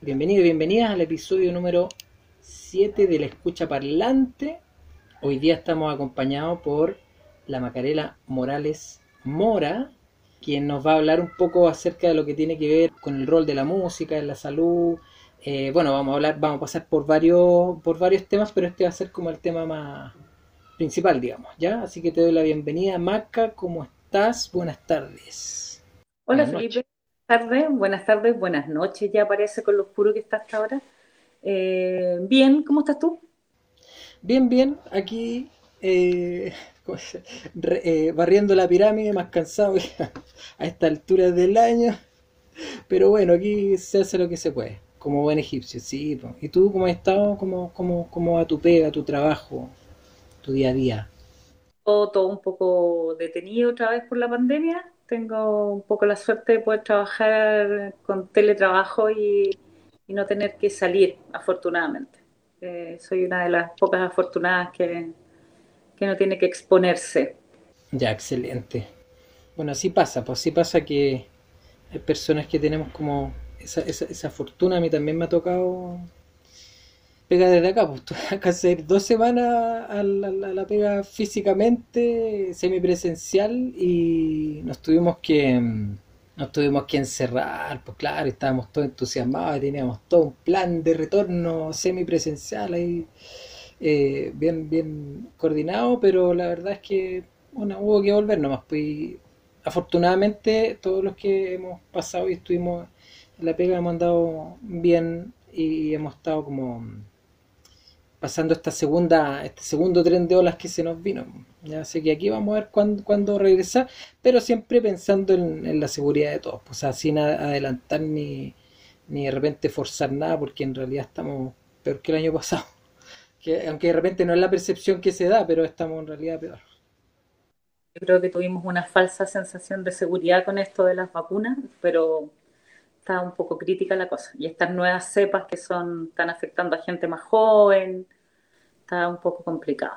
Bienvenidos y bienvenidas al episodio número 7 de La Escucha Parlante. Hoy día estamos acompañados por la Macarela Morales Mora, quien nos va a hablar un poco acerca de lo que tiene que ver con el rol de la música en la salud. Vamos a pasar por varios temas, pero este va a ser como el tema más principal, digamos, ¿ya? Así que te doy la bienvenida, Maca. ¿Cómo estás? Buenas tardes. Hola Buenas noches. Felipe, buenas tardes, buenas noches, ya parece con lo oscuro que está hasta ahora. Bien, ¿cómo estás tú? Bien, bien, aquí eh, barriendo la pirámide, más cansado que a esta altura del año, pero bueno, aquí se hace lo que se puede, como buen egipcio, sí. Po. ¿Y tú cómo has estado? ¿Cómo va tu pega, tu trabajo, tu día a día? Todo un poco detenido otra vez por la pandemia. Tengo un poco la suerte de poder trabajar con teletrabajo y no tener que salir, afortunadamente. Soy una de las pocas afortunadas que no tiene que exponerse. Ya, excelente. Bueno, así pasa, pues así pasa que hay personas que tenemos como esa fortuna. A mí también me ha tocado pega desde acá, pues tuve que hacer 2 semanas a la pega físicamente, semipresencial, y nos tuvimos que encerrar, pues claro, estábamos todos entusiasmados y teníamos todo un plan de retorno semipresencial ahí, bien, bien coordinado, pero la verdad es que bueno, hubo que volver nomás, pues y afortunadamente todos los que hemos pasado y estuvimos en la pega hemos andado bien y hemos estado como pasando este segundo tren de olas que se nos vino. Ya sé que aquí vamos a ver cuándo regresar, pero siempre pensando en la seguridad de todos, pues, o sea, sin adelantar ni de repente forzar nada, porque en realidad estamos peor que el año pasado. Que, aunque de repente no es la percepción que se da, pero estamos en realidad peor. Yo creo que tuvimos una falsa sensación de seguridad con esto de las vacunas, pero está un poco crítica la cosa. Y estas nuevas cepas están afectando a gente más joven, está un poco complicado.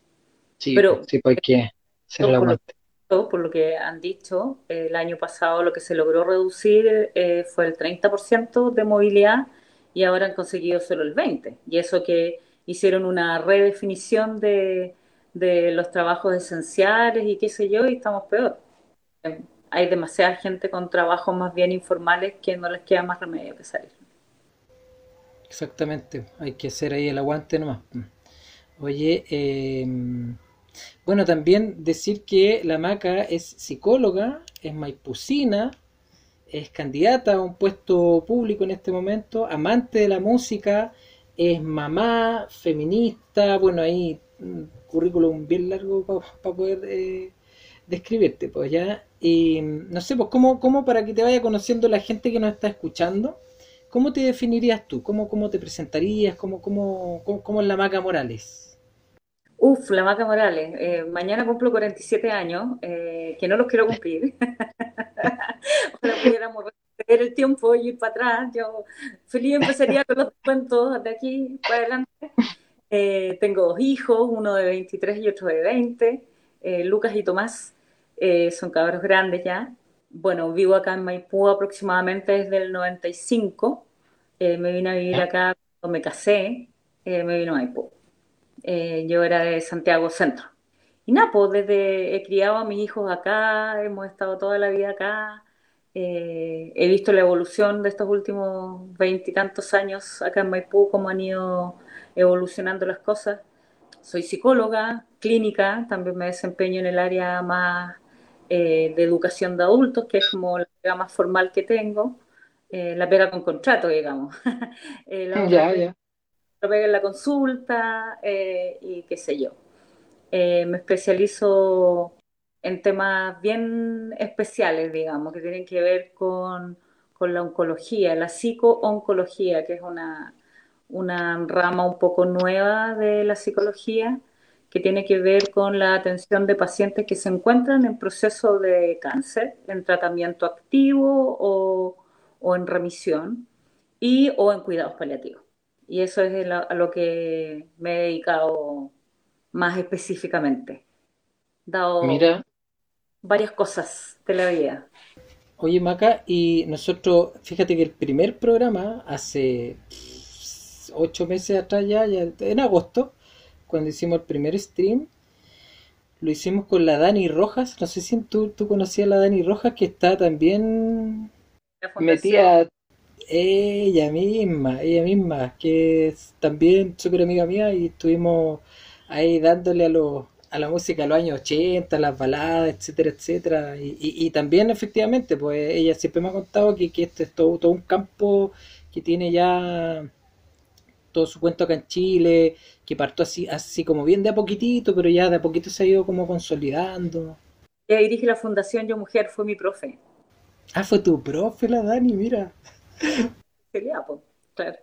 Sí, pues, Pero sí, pues hay que hacer el por lo, aguante. por lo que han dicho, el año pasado lo que se logró reducir fue el 30% de movilidad y ahora han conseguido solo el 20%. Y eso que hicieron una redefinición de los trabajos esenciales y qué sé yo, y estamos peor. Hay demasiada gente con trabajos más bien informales que no les queda más remedio que salir. Exactamente, hay que hacer ahí el aguante nomás. Oye, bueno, también decir que la Maca es psicóloga, es maipucina, es candidata a un puesto público en este momento, amante de la música, es mamá, feminista, bueno, ahí un currículum bien largo para poder describirte, pues ya. Y no sé, pues cómo para que te vaya conociendo la gente que nos está escuchando, ¿cómo te definirías tú? ¿Cómo te presentarías? ¿Cómo es la Maca Morales? Uf, la Maca Morales. Mañana cumplo 47 años, que no los quiero cumplir. Ojalá pudiéramos retroceder el tiempo y ir para atrás. Yo feliz empezaría con los cuentos de aquí para adelante. Tengo dos hijos, uno de 23 y otro de 20. Lucas y Tomás son cabros grandes ya. Bueno, vivo acá en Maipú aproximadamente desde el 95. Me vine a vivir ¿Ya? acá cuando me casé. Me vino a Maipú. Yo era de Santiago Centro. Y nada, pues desde he criado a mis hijos acá, hemos estado toda la vida acá. He visto la evolución de estos últimos veintitantos años acá en Maipú, cómo han ido evolucionando las cosas. Soy psicóloga clínica, también me desempeño en el área más de educación de adultos, que es como la pega más formal que tengo, la pega con contrato, digamos. La otra Ya, pega ya. lo pegué en la consulta y qué sé yo. Me especializo en temas bien especiales, digamos, que tienen que ver con la oncología, la psico-oncología, que es una rama un poco nueva de la psicología, que tiene que ver con la atención de pacientes que se encuentran en proceso de cáncer, en tratamiento activo o en remisión y o en cuidados paliativos. Y eso es a lo que me he dedicado más específicamente, dado Mira, varias cosas de la vida. Oye, Maca, y nosotros, fíjate que el primer programa, hace 8 meses atrás ya, en agosto, cuando hicimos el primer stream, lo hicimos con la Dani Rojas. No sé si tú conocías a la Dani Rojas, que está también La fundación. metida, ella misma, que es también súper amiga mía, y estuvimos ahí dándole a la música de los años 80, las baladas, etcétera, etcétera. Y también efectivamente, pues ella siempre me ha contado que este es todo un campo que tiene ya todo su cuento acá en Chile, que partió así como bien de a poquitito, pero ya de a poquito se ha ido como consolidando. Ella dirige la fundación Yo Mujer, fue mi profe. Ah, fue tu profe la Dani, mira. Sería, pues, claro.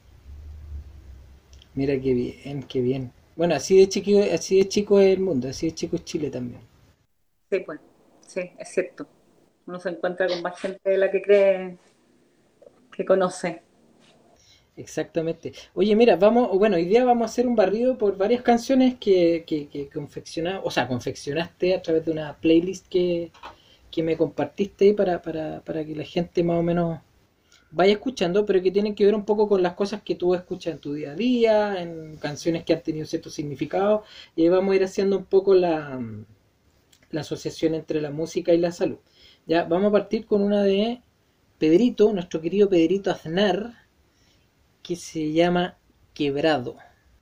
Mira qué bien, qué bien. Bueno, así de chico es el mundo, así de chico es Chile también. Sí, pues, sí, es cierto. Uno se encuentra con más gente de la que cree que conoce. Exactamente. Oye, mira, bueno, hoy día vamos a hacer un barrido por varias canciones que confeccionaste a través de una playlist que me compartiste ahí para que la gente más o menos vaya escuchando, pero que tienen que ver un poco con las cosas que tú escuchas en tu día a día, en canciones que han tenido cierto significado, y ahí vamos a ir haciendo un poco la asociación entre la música y la salud. Ya, vamos a partir con una de Pedrito, nuestro querido Pedrito Aznar, que se llama Quebrado.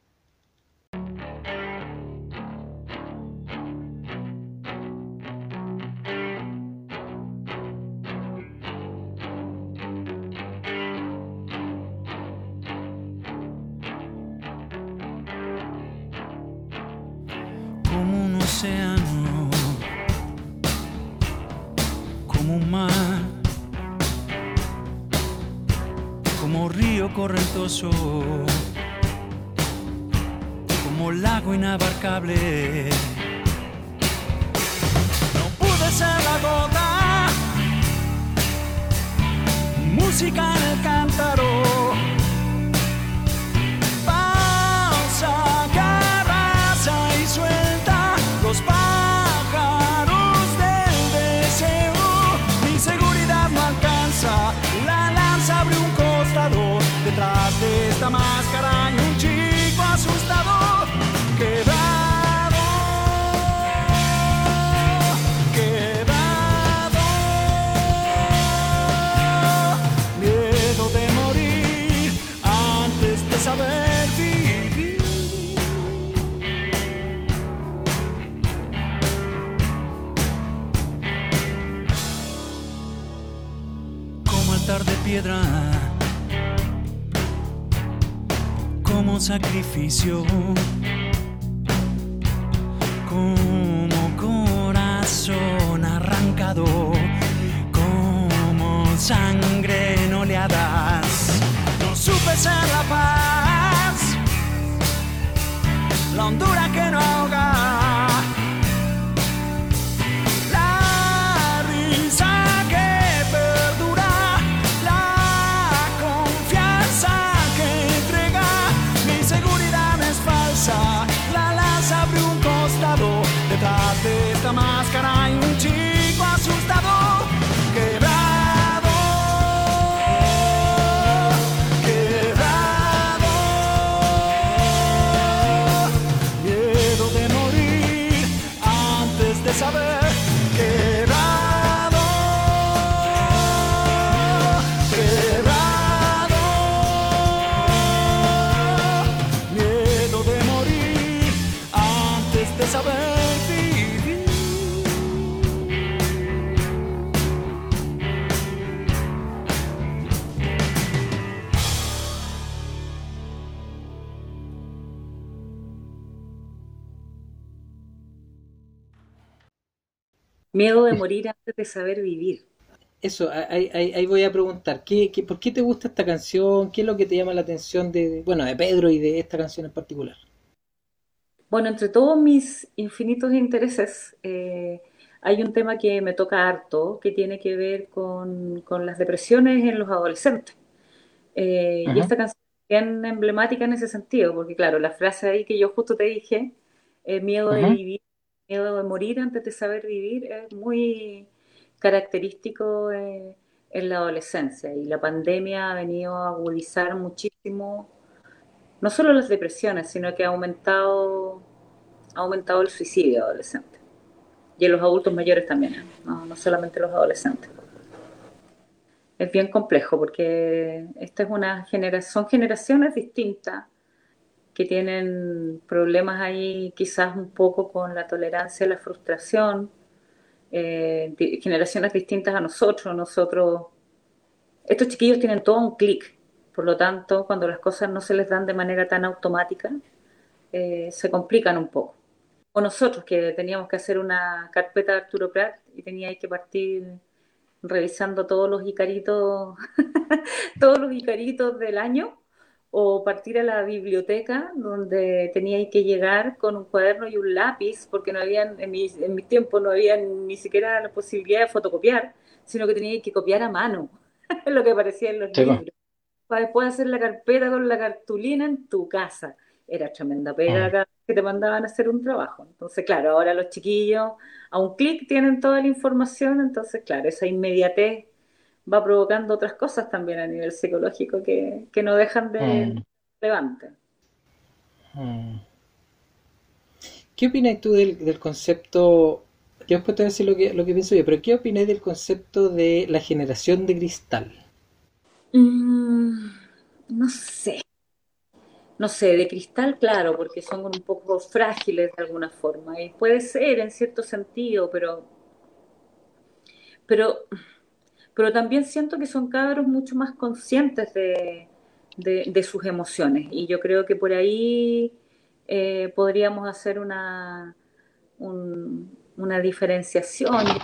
Como un océano, como un mar, como río correntoso, como lago inabarcable. No pude ser la gota, música en el cántaro, pausa que arrasa y suelta los pájaros del deseo. Mi seguridad no alcanza, la lanza abre un costado, detrás de esta máscara hay un chico asustado, quebrado, quebrado, miedo de morir antes de saber vivir. Como altar de piedra, como sacrificio, como corazón arrancado, como sangre en oleadas. No supe ser la paz, la hondura que no ahoga, la risa que perdura, la confianza que entrega. Mi seguridad es falsa, la lanza abre un costado, detrás de esta máscara hay un chico asustado, quebrado, quebrado, miedo de morir antes de saber, quebrado, quebrado, miedo de morir antes de saber vivir. Miedo de morir antes de saber vivir. Eso, ahí voy a preguntar, ¿por qué te gusta esta canción? ¿Qué es lo que te llama la atención bueno, de Pedro y de esta canción en particular? Bueno, entre todos mis infinitos intereses, hay un tema que me toca harto, que tiene que ver con las depresiones en los adolescentes. Y Ujú. esta canción es bien emblemática en ese sentido, porque claro, la frase ahí que yo justo te dije, miedo de Ujú. vivir, miedo de morir antes de saber vivir, es muy característico en la adolescencia, y la pandemia ha venido a agudizar muchísimo, no solo las depresiones, sino que ha aumentado el suicidio adolescente. Y en los adultos mayores también, ¿eh? No solamente los adolescentes. Es bien complejo porque esta es son generaciones distintas que tienen problemas ahí quizás un poco con la tolerancia a la frustración, generaciones distintas a nosotros. Estos chiquillos tienen todo un clic, por lo tanto, cuando las cosas no se les dan de manera tan automática, se complican un poco. O nosotros que teníamos que hacer una carpeta de Arturo Prat y tenía que partir revisando todos los Icaritos, todos los Icaritos del año, o partir a la biblioteca donde tenía que llegar con un cuaderno y un lápiz, porque no habían, en mis tiempos no había ni siquiera la posibilidad de fotocopiar, sino que tenía que copiar a mano lo que aparecía en los Sí, po. libros, para después hacer la carpeta con la cartulina en tu casa. Era tremenda pega Mm, cada vez que te mandaban a hacer un trabajo. Entonces, claro, ahora los chiquillos a un clic tienen toda la información, entonces, claro, esa inmediatez va provocando otras cosas también a nivel psicológico que no dejan de mm, levantar. mm. ¿Qué opinas tú del concepto? Yo después te voy a decir lo que pienso yo, pero ¿qué opinas del concepto de la generación de cristal? Mm, no sé, no sé, de cristal, claro, porque son un poco frágiles de alguna forma, y puede ser en cierto sentido, pero, pero también siento que son cabros mucho más conscientes de sus emociones, y yo creo que por ahí podríamos hacer una diferenciación. Yo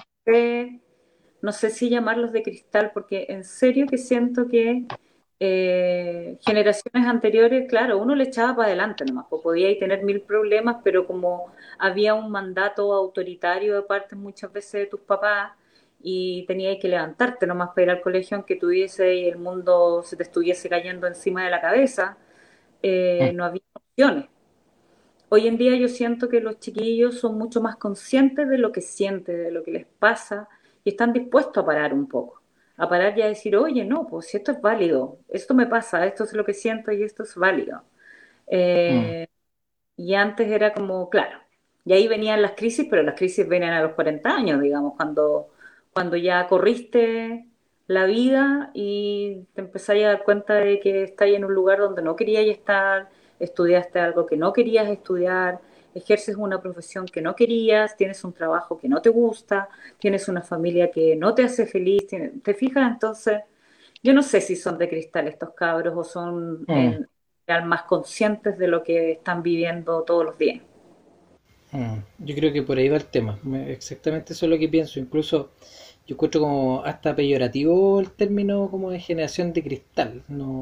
no sé si llamarlos de cristal, porque en serio que siento que generaciones anteriores, claro, uno le echaba para adelante nomás, pues podía tener mil problemas, pero como había un mandato autoritario de parte muchas veces de tus papás y tenías que levantarte nomás para ir al colegio aunque tuviese y el mundo se te estuviese cayendo encima de la cabeza, Mm, no había opciones. Hoy en día yo siento que los chiquillos son mucho más conscientes de lo que sienten, de lo que les pasa, y están dispuestos a parar un poco, a parar y a decir, oye, no, pues si esto es válido, esto me pasa, esto es lo que siento y esto es válido. mm. Eh, y antes era como, claro, y ahí venían las crisis, pero las crisis venían a los 40 años, digamos, cuando ya corriste la vida y te empezáis a dar cuenta de que estás en un lugar donde no querías estar, estudiaste algo que no querías estudiar, ejerces una profesión que no querías, tienes un trabajo que no te gusta, tienes una familia que no te hace feliz, ¿te fijas? Entonces, yo no sé si son de cristal estos cabros o son Mm, más conscientes de lo que están viviendo todos los días. Yo creo que por ahí va el tema. Exactamente eso es lo que pienso. Incluso yo encuentro como hasta peyorativo el término como de generación de cristal.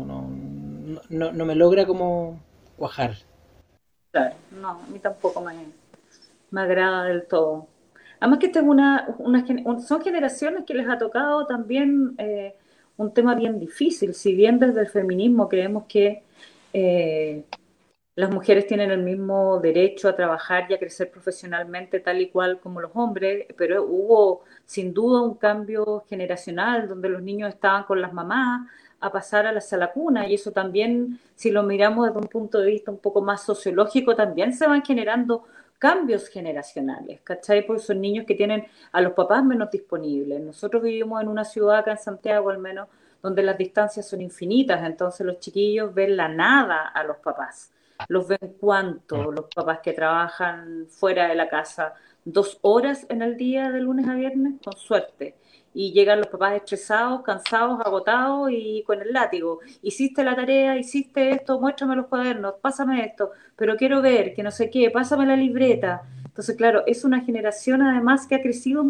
No me logra como cuajar. Claro, no, a mí tampoco me agrada del todo. Además que esta es son generaciones que les ha tocado también un tema bien difícil. Si bien desde el feminismo creemos que eh, las mujeres tienen el mismo derecho a trabajar y a crecer profesionalmente tal y cual como los hombres, pero hubo sin duda un cambio generacional donde los niños estaban con las mamás a pasar a la sala cuna, y eso también, si lo miramos desde un punto de vista un poco más sociológico, también se van generando cambios generacionales, ¿cachai? Porque son niños que tienen a los papás menos disponibles. Nosotros vivimos en una ciudad, acá en Santiago al menos, donde las distancias son infinitas, entonces los chiquillos ven la nada a los papás. Los ven cuánto, los papás que trabajan fuera de la casa, 2 horas en el día de lunes a viernes, con suerte. Y llegan los papás estresados, cansados, agotados y con el látigo. Hiciste la tarea, hiciste esto, muéstrame los cuadernos, pásame esto, pero quiero ver, que no sé qué, pásame la libreta. Entonces, claro, es una generación además que ha crecido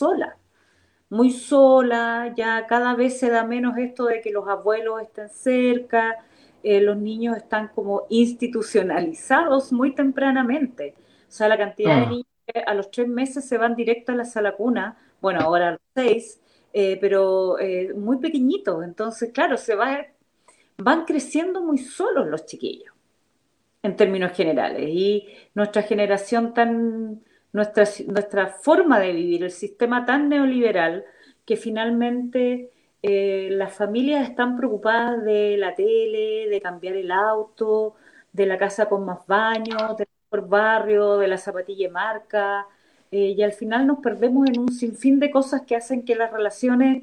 muy sola, ya cada vez se da menos esto de que los abuelos estén cerca, los niños están como institucionalizados muy tempranamente. O sea, la cantidad de Mm, niños que a los 3 meses se van directo a la sala cuna, bueno, ahora a los 6, pero muy pequeñitos. Entonces, claro, van creciendo muy solos los chiquillos en términos generales. Y nuestra generación nuestra forma de vivir, el sistema tan neoliberal, que finalmente las familias están preocupadas de la tele, de cambiar el auto, de la casa con más baños, del mejor barrio, de la zapatilla de marca, y al final nos perdemos en un sinfín de cosas que hacen que las relaciones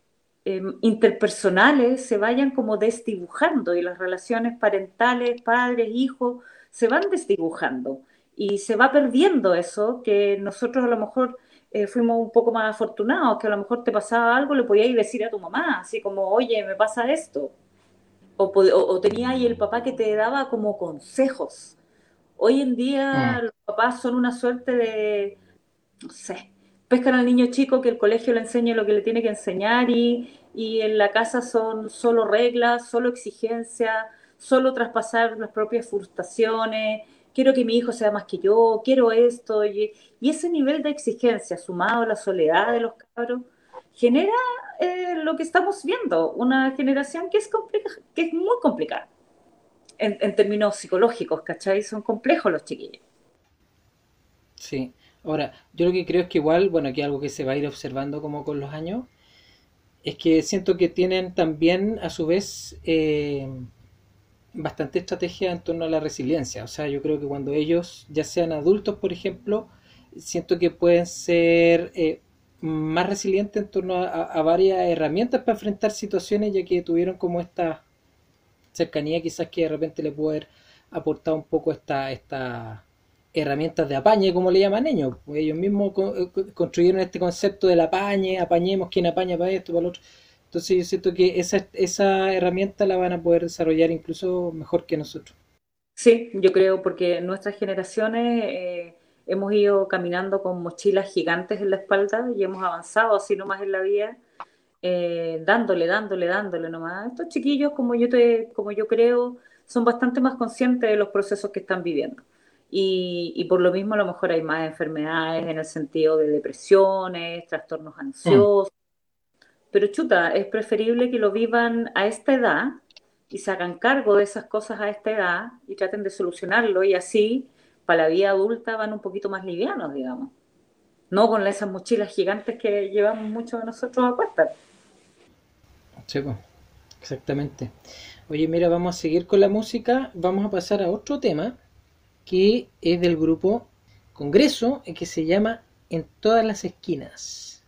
interpersonales se vayan como desdibujando y las relaciones parentales, padres, hijos, se van desdibujando y se va perdiendo eso que nosotros a lo mejor fuimos un poco más afortunados, que a lo mejor te pasaba algo, le podías decir a tu mamá, así como, oye, me pasa esto, o tenía ahí el papá que te daba como consejos. Hoy en día Mm. los papás son una suerte de, no sé, pescan al niño chico que el colegio le enseñe lo que le tiene que enseñar y en la casa son solo reglas, solo exigencias, solo traspasar las propias frustraciones, quiero que mi hijo sea más que yo, quiero esto, y ese nivel de exigencia sumado a la soledad de los cabros genera lo que estamos viendo, una generación que es, que es muy complicada en términos psicológicos, ¿cachai? Son complejos los chiquillos. Sí. Ahora, yo lo que creo es que igual, bueno, aquí algo que se va a ir observando como con los años, es que siento que tienen también a su vez bastante estrategia en torno a la resiliencia. O sea, yo creo que cuando ellos ya sean adultos, por ejemplo, siento que pueden ser más resilientes en torno a varias herramientas para enfrentar situaciones, ya que tuvieron como esta cercanía quizás que de repente le puede haber aportado un poco esta herramientas de apañe, como le llaman ellos. Pues ellos mismos construyeron este concepto del apañe, apañemos quien apaña para esto, para lo otro. Entonces yo siento que esa herramienta la van a poder desarrollar incluso mejor que nosotros. Sí, yo creo, porque nuestras generaciones hemos ido caminando con mochilas gigantes en la espalda y hemos avanzado así nomás en la vida, dándole nomás. Estos chiquillos, como yo creo, son bastante más conscientes de los procesos que están viviendo. Y por lo mismo a lo mejor hay más enfermedades en el sentido de depresiones, trastornos Mm. ansiosos, pero chuta, es preferible que lo vivan a esta edad y se hagan cargo de esas cosas a esta edad y traten de solucionarlo y así para la vida adulta van un poquito más livianos, digamos. No con esas mochilas gigantes que llevamos muchos de nosotros a cuestas. Sí, pues, exactamente. Oye, mira, vamos a seguir con la música. Vamos a pasar a otro tema que es del grupo Congreso, que se llama En todas las esquinas.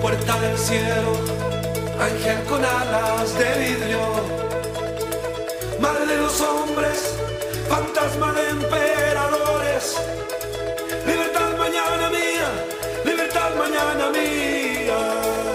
puerta del cielo, ángel con alas de vidrio, madre de los hombres, fantasma de emperadores, libertad mañana mía, libertad mañana mía.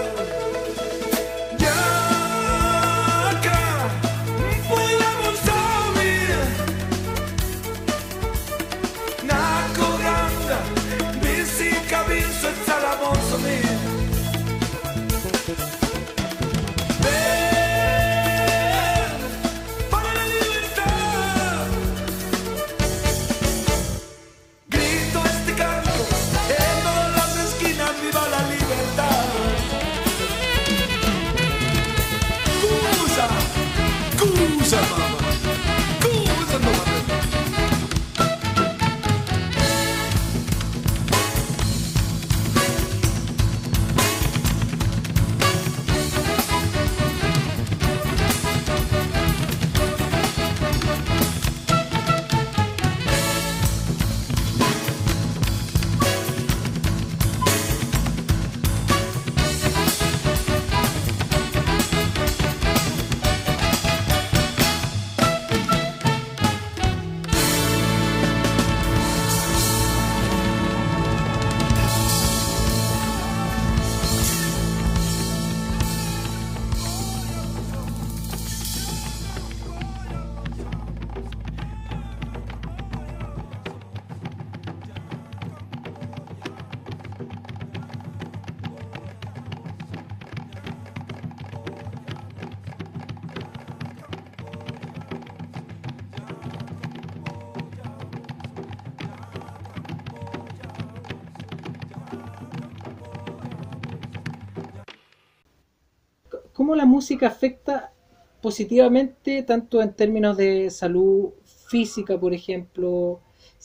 ¿Cómo la música afecta positivamente tanto en términos de salud física, por ejemplo,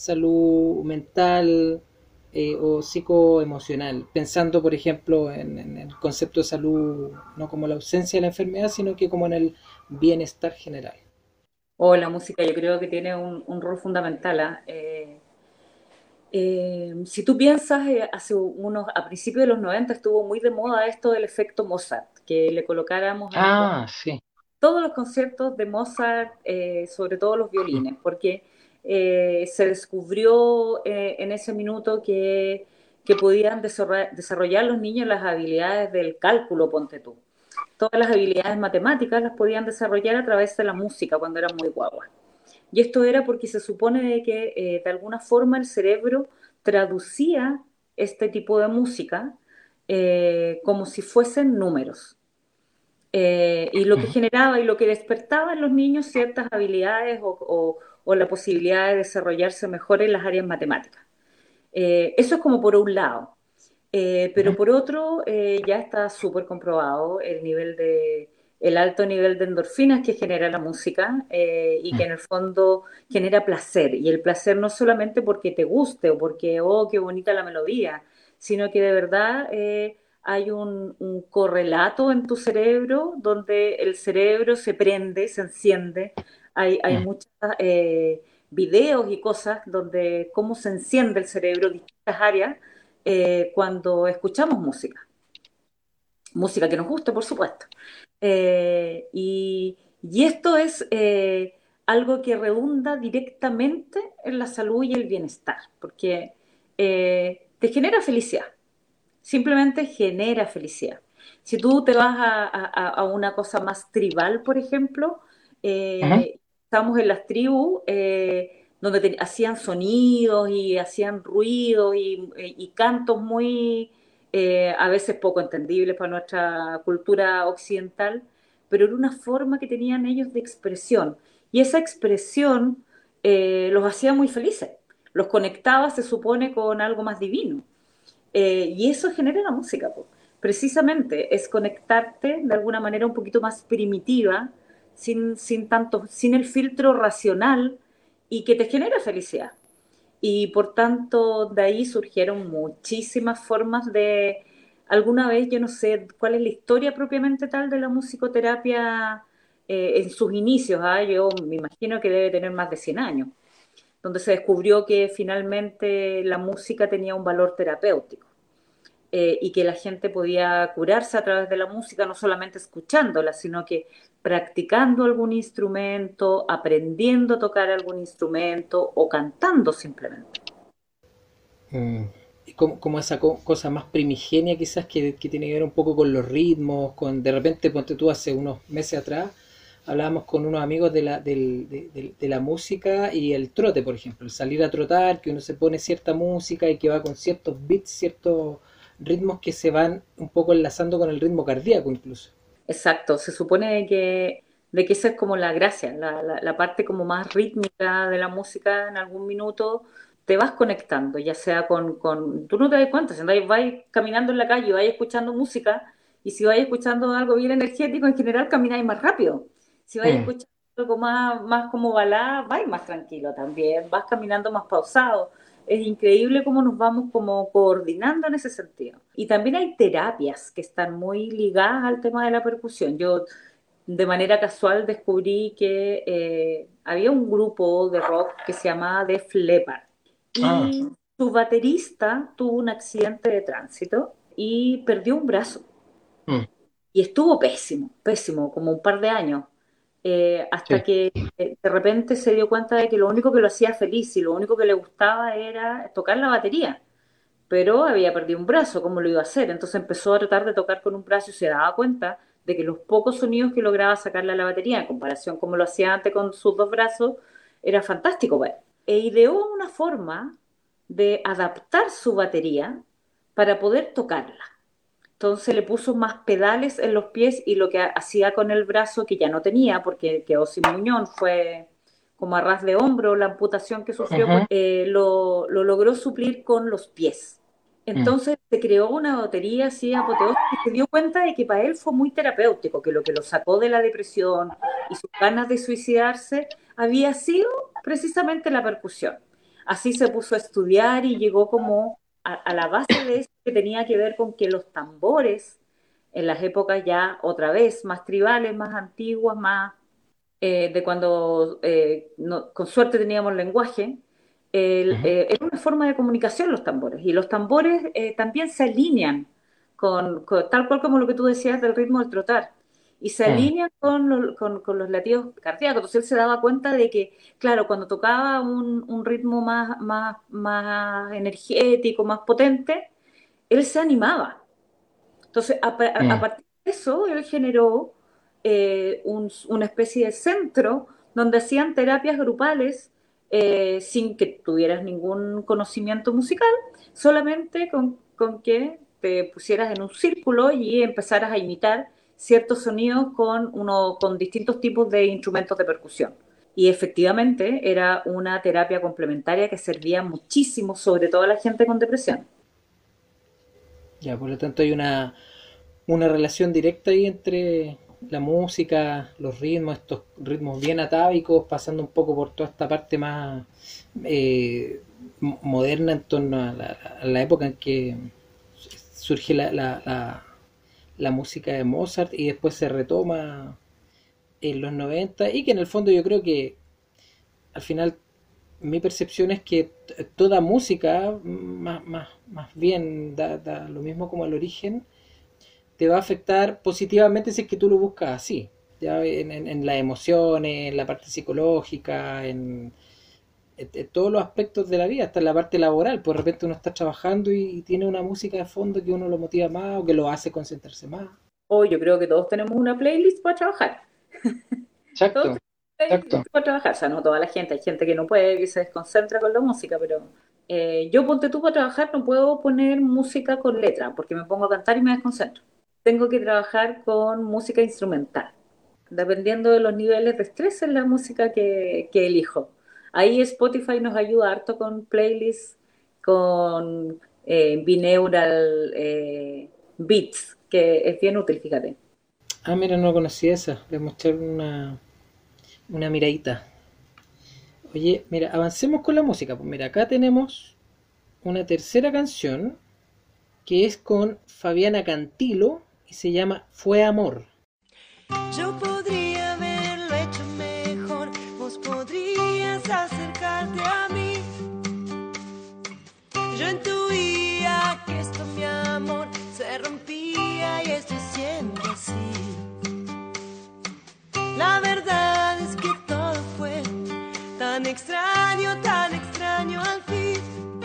salud mental o psicoemocional? Pensando, por ejemplo, en el concepto de salud no como la ausencia de la enfermedad, sino que como en el bienestar general. O la música yo creo que tiene un rol fundamental. ¿Ah? Si tú piensas, a principios de los 90 estuvo muy de moda esto del efecto Mozart, que le colocáramos Ah, sí. todos los conciertos de Mozart, sobre todo los violines, porque se descubrió en ese minuto que podían desarrollar los niños las habilidades del cálculo, ponte tú. Todas las habilidades matemáticas las podían desarrollar a través de la música cuando eran muy guaguas. Y esto era porque se supone de que de alguna forma el cerebro traducía este tipo de música como si fuesen números. Y lo que Ujú. generaba y lo que despertaba en los niños ciertas habilidades o la posibilidad de desarrollarse mejor en las áreas matemáticas. Eso es como por un lado. Pero Ujú. por otro, ya está súper comprobado el alto nivel de endorfinas que genera la música y que en el fondo genera placer. Y el placer no solamente porque te guste o porque, oh, qué bonita la melodía, sino que de verdad hay un correlato en tu cerebro donde el cerebro se prende, se enciende. Hay Mm. muchos videos y cosas donde cómo se enciende el cerebro, distintas áreas cuando escuchamos música, música que nos guste, por supuesto. Y esto es algo que redunda directamente en la salud y el bienestar, porque te genera felicidad, simplemente genera felicidad. Si tú te vas a una cosa más tribal, por ejemplo, Ujú. estamos en las tribus donde hacían sonidos y hacían ruidos y cantos muy, a veces poco entendibles para nuestra cultura occidental, pero era una forma que tenían ellos de expresión. Y esa expresión los hacía muy felices, los conectaba, se supone, con algo más divino. Y eso genera la música, po. Precisamente es conectarte de alguna manera un poquito más primitiva, sin el filtro racional y que te genera felicidad. Y por tanto, de ahí surgieron muchísimas formas alguna vez, yo no sé cuál es la historia propiamente tal de la musicoterapia en sus inicios, ¿ah? Yo me imagino que debe tener más de 100 años, donde se descubrió que finalmente la música tenía un valor terapéutico. y que la gente podía curarse a través de la música, no solamente escuchándola, sino que practicando algún instrumento, aprendiendo a tocar algún instrumento o cantando simplemente. Mm. Y como esa cosa más primigenia quizás que tiene que ver un poco con los ritmos, con de repente, ponte tú hace unos meses atrás, hablábamos con unos amigos de la música y el trote, por ejemplo, el salir a trotar, que uno se pone cierta música y que va con ciertos beats, ciertos ritmos que se van un poco enlazando con el ritmo cardíaco incluso. Exacto, se supone de que esa es como la gracia, la parte como más rítmica de la música en algún minuto te vas conectando, ya sea tú no te das cuenta, si andáis, vais caminando en la calle, vais escuchando música, y si vais escuchando algo bien energético, en general camináis más rápido. Si vais Mm. escuchando algo más como balada, vais más tranquilo también, vas caminando más pausado. Es increíble cómo nos vamos como coordinando en ese sentido. Y también hay terapias que están muy ligadas al tema de la percusión. Yo de manera casual descubrí que había un grupo de rock que se llamaba Def Leppard Ah, y su baterista tuvo un accidente de tránsito y perdió un brazo. mm, Y estuvo pésimo, pésimo, como un par de años, hasta sí. que de repente se dio cuenta de que lo único que lo hacía feliz y lo único que le gustaba era tocar la batería, pero había perdido un brazo, ¿cómo lo iba a hacer? Entonces empezó a tratar de tocar con un brazo y se daba cuenta de que los pocos sonidos que lograba sacarle a la batería, en comparación como lo hacía antes con sus dos brazos, era fantástico, pues. E ideó una forma de adaptar su batería para poder tocarla. Entonces le puso más pedales en los pies y lo que hacía con el brazo, que ya no tenía porque quedó sin muñón, fue como a ras de hombro la amputación que sufrió, Ujú, lo logró suplir con los pies. mm, Entonces se creó una batería así apoteósica y se dio cuenta de que para él fue muy terapéutico, que lo que lo sacó de la depresión y sus ganas de suicidarse había sido precisamente la percusión. Así se puso a estudiar y llegó como a la base de esto que tenía que ver con que los tambores, en las épocas ya otra vez más tribales, más antiguas, más de cuando con suerte teníamos lenguaje, ujú, era una forma de comunicación los tambores. Y los tambores también se alinean tal cual como lo que tú decías del ritmo del trotar. Y se mm, alinean con los latidos cardíacos. Entonces él se daba cuenta de que, claro, cuando tocaba un ritmo más energético, más potente, él se animaba. Entonces, a mm. partir de eso, él generó una especie de centro donde hacían terapias grupales sin que tuvieras ningún conocimiento musical, solamente con que te pusieras en un círculo y empezaras a imitar ciertos sonidos con distintos tipos de instrumentos de percusión. Y efectivamente era una terapia complementaria que servía muchísimo, sobre todo a la gente con depresión. Ya, por lo tanto hay una relación directa ahí entre la música, los ritmos, estos ritmos bien atávicos, pasando un poco por toda esta parte más moderna en torno a la época en que surge la música de Mozart y después se retoma en los 90 y que en el fondo yo creo que al final mi percepción es que toda música, más bien da lo mismo como el origen, te va a afectar positivamente si es que tú lo buscas así, ya en las emociones, en la parte psicológica, en todos los aspectos de la vida, hasta en la parte laboral. Por de repente uno está trabajando y tiene una música de fondo que uno lo motiva más o que lo hace concentrarse más. Hoy yo creo que todos tenemos una playlist para trabajar. Todos Exacto, tenemos una exacto. playlist para trabajar. O sea, no toda la gente. Hay gente que no puede, que se desconcentra con la música, pero yo ponte tú para trabajar, no puedo poner música con letra porque me pongo a cantar y me desconcentro. Tengo que trabajar con música instrumental. Dependiendo de los niveles de estrés es la música que elijo. Ahí Spotify nos ayuda harto con playlists, con binaural beats, que es bien útil, fíjate. Ah, mira, no conocía esa. Le voy a echar una miradita. Oye, mira, avancemos con la música. Pues mira, acá tenemos una tercera canción que es con Fabiana Cantilo y se llama Fue Amor. Yo podría haberlo hecho mejor, vos podrías acercarte a mí. Yo intuía que esto, mi amor, tan extraño al fin.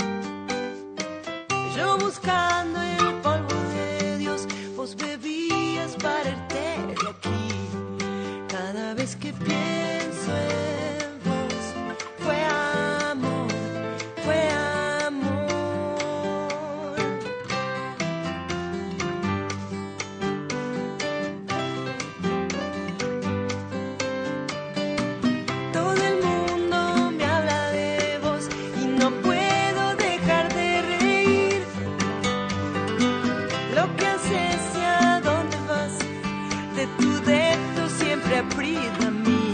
Yo buscando el polvo de Dios, vos bebías para irte de aquí. Cada vez que pienso en vos, fue amor, fue amor. Todo el mundo me habla de vos y no puedo dejar de reír. Lo que haces y a dónde vas, de tu dedo siempre aprieta a mí.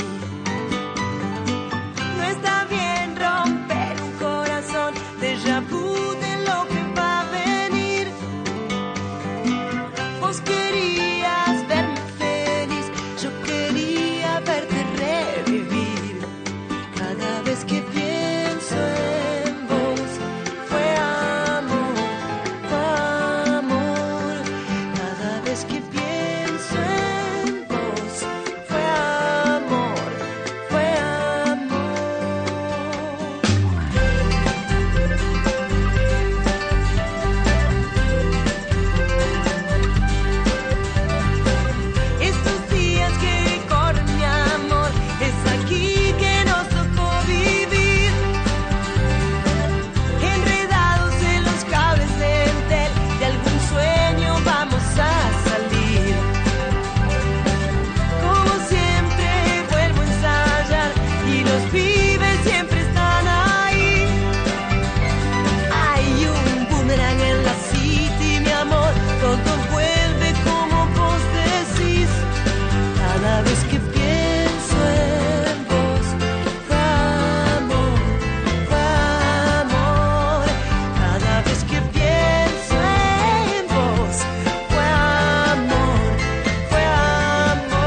No está bien romper un corazón, déjà vu de lo que va a venir. Vos querías verme feliz, yo quería verte revivir. Cada vez que pienso en vos, fue amor, fue amor. Cada vez que pienso en vos, fue amor, fue amor. Estos días que corren, mi amor, es aquí que nos tocó vivir. Enredados en los cables de Entel, de algún sueño vamos a salir. Como siempre vuelvo a ensayar y los pibes siempre están ahí. Hay un boomerang en la city, mi amor, todo vuelve como vos decís. Cada vez que pienso en vos, fue amor, fue amor. Cada vez que pienso en vos, fue amor, fue amor.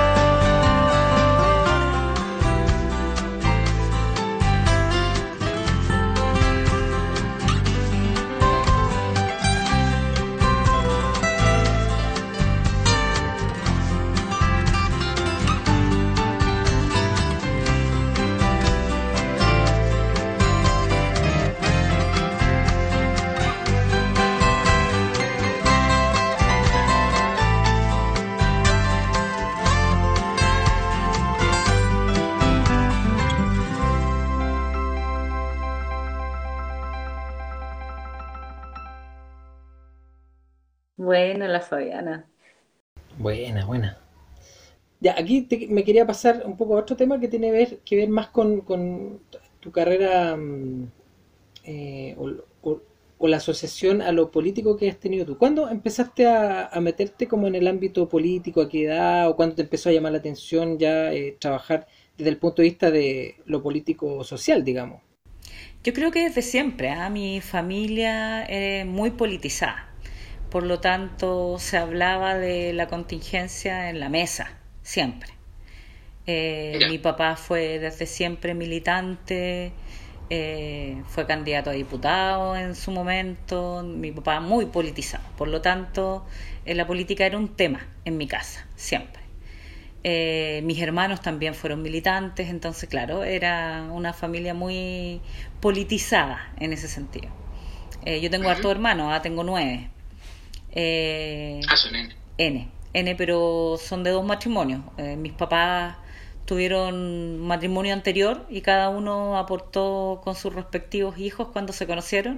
Bueno, la Fabiana. Buena, buena. Ya, aquí me quería pasar un poco a otro tema que tiene que ver más con tu carrera eh, o, o la asociación a lo político que has tenido tú. ¿Cuándo empezaste a meterte como en el ámbito político? ¿A qué edad? ¿O cuándo te empezó a llamar la atención ya trabajar desde el punto de vista de lo político social, digamos? Yo creo que desde siempre, mi familia es muy politizada. Por lo tanto, se hablaba de la contingencia en la mesa, siempre. Mi papá fue desde siempre militante, fue candidato a diputado en su momento, mi papá muy politizado. Por lo tanto, la política era un tema en mi casa, siempre. Mis hermanos también fueron militantes, entonces, claro, era una familia muy politizada en ese sentido. Yo tengo hartos hermanos, tengo 9. Son N, pero son de 2 matrimonios. Mis papás tuvieron un matrimonio anterior y cada uno aportó con sus respectivos hijos cuando se conocieron.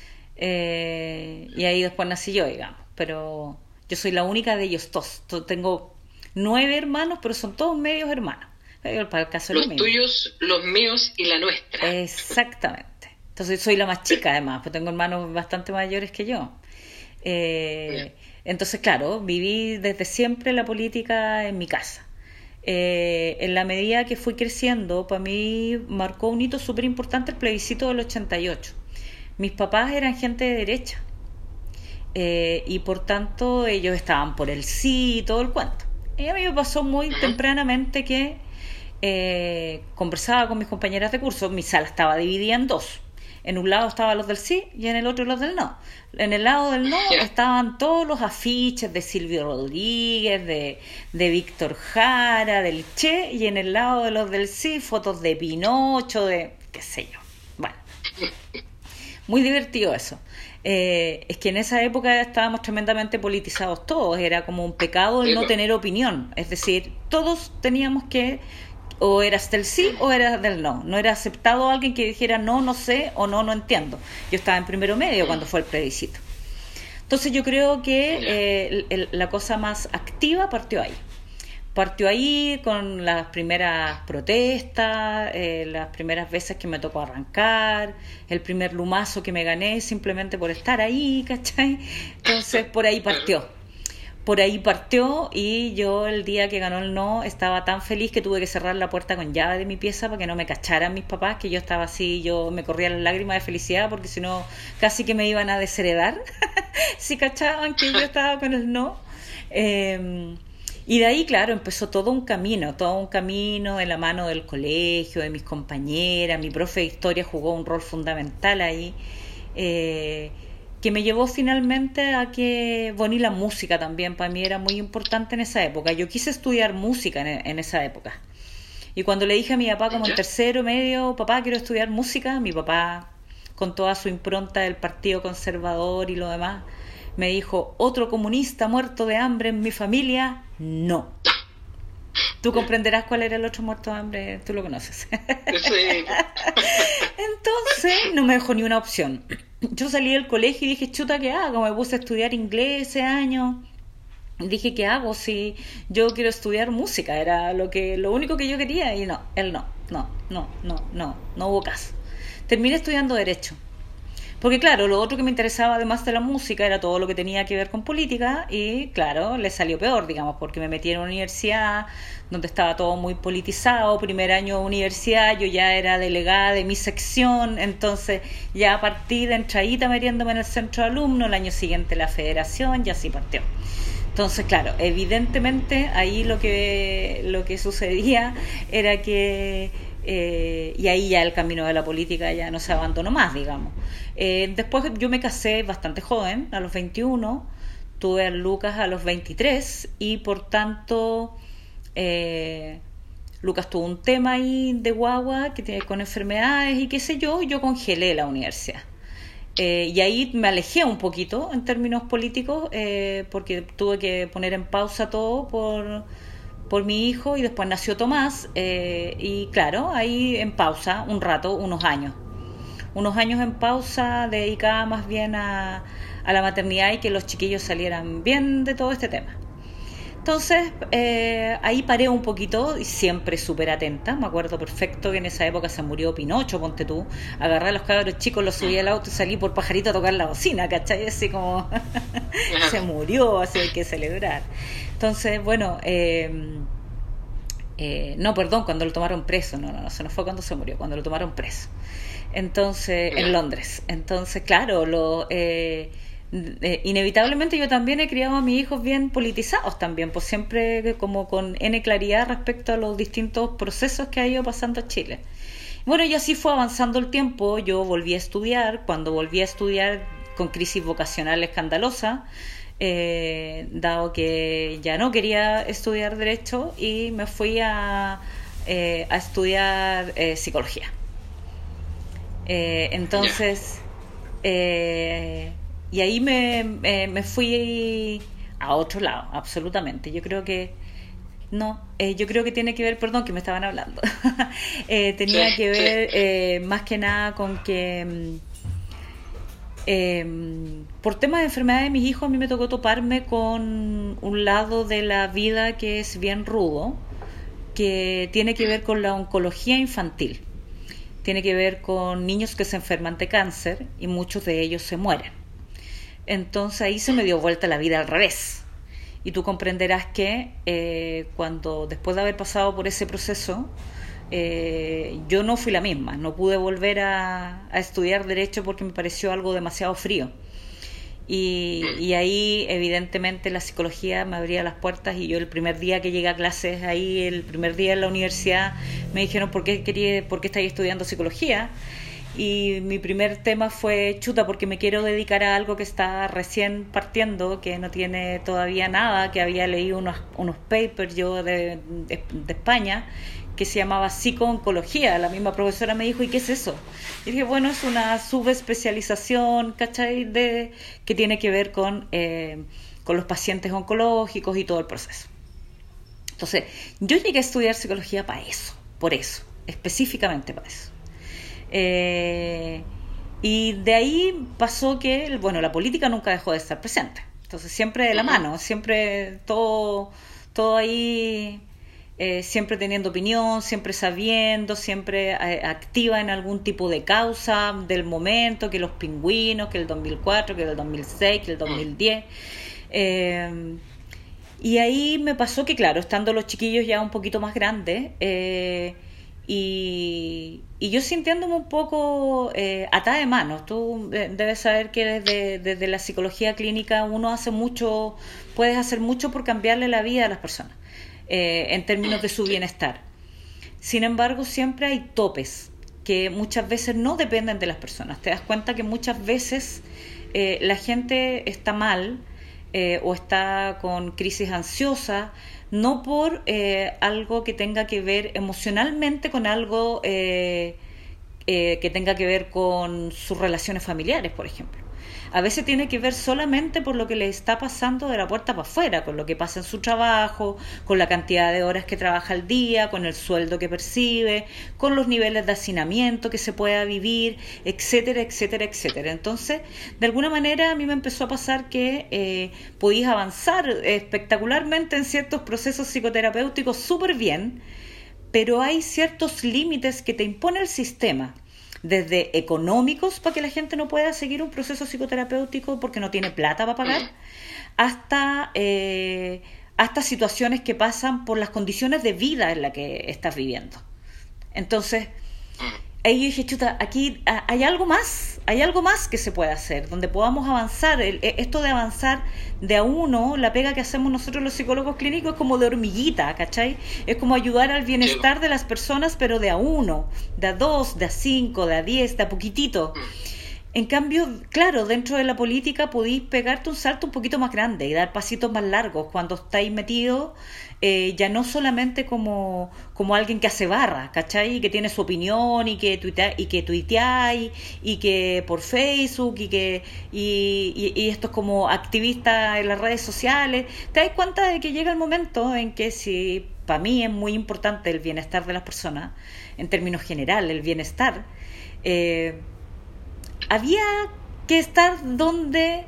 Y ahí después nací yo, digamos. Pero yo soy la única de ellos dos. Tengo 9 hermanos, pero son todos medios hermanos. Para el caso los tuyos, los míos y la nuestra. Exactamente. Entonces soy la más chica, además, pues tengo hermanos bastante mayores que yo. Entonces, claro, viví desde siempre la política en mi casa. En la medida que fui creciendo, para mí marcó un hito súper importante el plebiscito del 88. Mis papás eran gente de derecha, y por tanto ellos estaban por el sí y todo el cuento. Y a mí me pasó muy tempranamente que conversaba con mis compañeras de curso. Mi sala estaba dividida en 2. En un lado estaban los del sí y en el otro los del no. En el lado del no estaban todos los afiches de Silvio Rodríguez, de Víctor Jara, del Che, y en el lado de los del sí, fotos de Pinocho, de qué sé yo. Bueno, muy divertido eso. Es que en esa época estábamos tremendamente politizados todos, era como un pecado el no tener opinión, es decir, todos teníamos que, o eras del sí o eras del no, no era aceptado alguien que dijera no, no sé o no, no entiendo. Yo estaba en primero medio cuando fue el plebiscito. Entonces yo creo que la cosa más activa partió ahí con las primeras protestas, las primeras veces que me tocó arrancar, el primer lumazo que me gané simplemente por estar ahí, ¿cachai? Entonces por ahí partió y yo el día que ganó el no estaba tan feliz que tuve que cerrar la puerta con llave de mi pieza para que no me cacharan mis papás, que yo estaba así, yo me corría las lágrimas de felicidad porque si no casi que me iban a desheredar si cachaban que yo estaba con el no. Y de ahí, claro, empezó todo un camino de la mano del colegio, de mis compañeras. Mi profe de historia jugó un rol fundamental ahí, que me llevó finalmente a que, bueno, y la música también para mí era muy importante en esa época. Yo quise estudiar música en esa época. Y cuando le dije a mi papá, como en tercero medio, papá, quiero estudiar música, mi papá, con toda su impronta del Partido Conservador y lo demás, me dijo, ¿otro comunista muerto de hambre en mi familia? No. Tú comprenderás cuál era el otro muerto de hambre, tú lo conoces. Sí. Entonces no me dejó ni una opción. Yo salí del colegio y dije, chuta, ¿qué hago? Me puse a estudiar inglés ese año. Dije, ¿qué hago si yo quiero estudiar música? Era lo único que yo quería. Y no hubo caso. Terminé estudiando Derecho. Porque claro, lo otro que me interesaba además de la música era todo lo que tenía que ver con política y claro, le salió peor, digamos, porque me metí en una universidad donde estaba todo muy politizado. Primer año de universidad, yo ya era delegada de mi sección, entonces ya partí de entradita metiéndome en el centro de alumnos, el año siguiente la federación y así partió. Entonces, claro, evidentemente ahí lo que sucedía era que y ahí ya el camino de la política ya no se abandonó más, digamos. Después yo me casé bastante joven, a los 21, tuve a Lucas a los 23 y por tanto Lucas tuvo un tema ahí de guagua que tiene con enfermedades y qué sé yo, y yo congelé la universidad. Y ahí me alejé un poquito en términos políticos porque tuve que poner en pausa todo por mi hijo y después nació Tomás y claro, ahí en pausa un rato, unos años en pausa dedicada más bien a la maternidad y que los chiquillos salieran bien de todo este tema. Entonces ahí paré un poquito y siempre súper atenta. Me acuerdo perfecto que en esa época se murió Pinocho, ponte tú. Agarré a los cabros chicos, los subí al auto y salí por Pajarito a tocar la bocina, ¿cachai? Así como se murió, así hay que celebrar. Entonces, bueno, no, perdón, cuando lo tomaron preso, no, se nos fue cuando se murió, cuando lo tomaron preso. Entonces, en Londres. Entonces, claro, inevitablemente yo también he criado a mis hijos bien politizados también, pues siempre como con N claridad respecto a los distintos procesos que ha ido pasando Chile. Bueno, y así fue avanzando el tiempo, yo volví a estudiar, cuando volví a estudiar con crisis vocacional escandalosa, dado que ya no quería estudiar Derecho y me fui a estudiar Psicología. Entonces, y ahí me fui a otro lado, absolutamente. Yo creo que tiene que ver, perdón, que me estaban hablando. Tenía que ver más que nada con que por temas de enfermedad de mis hijos a mí me tocó toparme con un lado de la vida que es bien rudo, que tiene que ver con la oncología infantil. Tiene que ver con niños que se enferman de cáncer y muchos de ellos se mueren. Entonces ahí se me dio vuelta la vida al revés. Y tú comprenderás que cuando después de haber pasado por ese proceso, yo no fui la misma. No pude volver a estudiar Derecho porque me pareció algo demasiado frío. Y ahí evidentemente la psicología me abría las puertas y yo el primer día que llegué a clases ahí, el primer día en la universidad, me dijeron ¿por qué estáis estudiando psicología? y mi primer tema fue chuta, porque me quiero dedicar a algo que está recién partiendo, que no tiene todavía nada, que había leído unos papers yo de España, que se llamaba psicooncología. La misma profesora me dijo, ¿y qué es eso? Y dije, bueno, es una subespecialización, ¿cachai? Que tiene que ver con los pacientes oncológicos y todo el proceso. Entonces, yo llegué a estudiar psicología para eso, por eso, específicamente para eso. Y de ahí pasó que, bueno, la política nunca dejó de estar presente. Entonces, siempre de la mano, siempre todo ahí, siempre teniendo opinión, siempre sabiendo, siempre activa en algún tipo de causa del momento, que los pingüinos, que el 2004, que el 2006, que el 2010. Y ahí me pasó que, claro, estando los chiquillos ya un poquito más grandes, y yo sintiéndome un poco atada de manos. Tú debes saber que desde la psicología clínica uno puedes hacer mucho por cambiarle la vida a las personas, en términos de su bienestar. Sin embargo, siempre hay topes que muchas veces no dependen de las personas. Te das cuenta que muchas veces la gente está mal, o está con crisis ansiosa, no por algo que tenga que ver emocionalmente con algo que tenga que ver con sus relaciones familiares, por ejemplo. A veces tiene que ver solamente por lo que le está pasando de la puerta para afuera, con lo que pasa en su trabajo, con la cantidad de horas que trabaja al día, con el sueldo que percibe, con los niveles de hacinamiento que se pueda vivir, etcétera, etcétera, etcétera. Entonces, de alguna manera a mí me empezó a pasar que podías avanzar espectacularmente en ciertos procesos psicoterapéuticos súper bien, pero hay ciertos límites que te impone el sistema, desde económicos para que la gente no pueda seguir un proceso psicoterapéutico porque no tiene plata para pagar, hasta situaciones que pasan por las condiciones de vida en las que estás viviendo. Entonces, ahí yo dije, chuta, aquí hay algo más que se puede hacer, donde podamos avanzar. Esto de avanzar de a uno, la pega que hacemos nosotros los psicólogos clínicos es como de hormiguita, ¿cachai? Es como ayudar al bienestar de las personas, pero de a uno, de a dos, de a 5, de a 10, de a poquitito. En cambio, claro, dentro de la política podéis pegarte un salto un poquito más grande y dar pasitos más largos cuando estáis metidos, ya no solamente como alguien que hace barra, ¿cachai? Y que tiene su opinión y que tuiteáis y que por Facebook y esto es como activista en las redes sociales. Te das cuenta de que llega el momento en que, si para mí es muy importante el bienestar de las personas, en términos generales, el bienestar, había que estar donde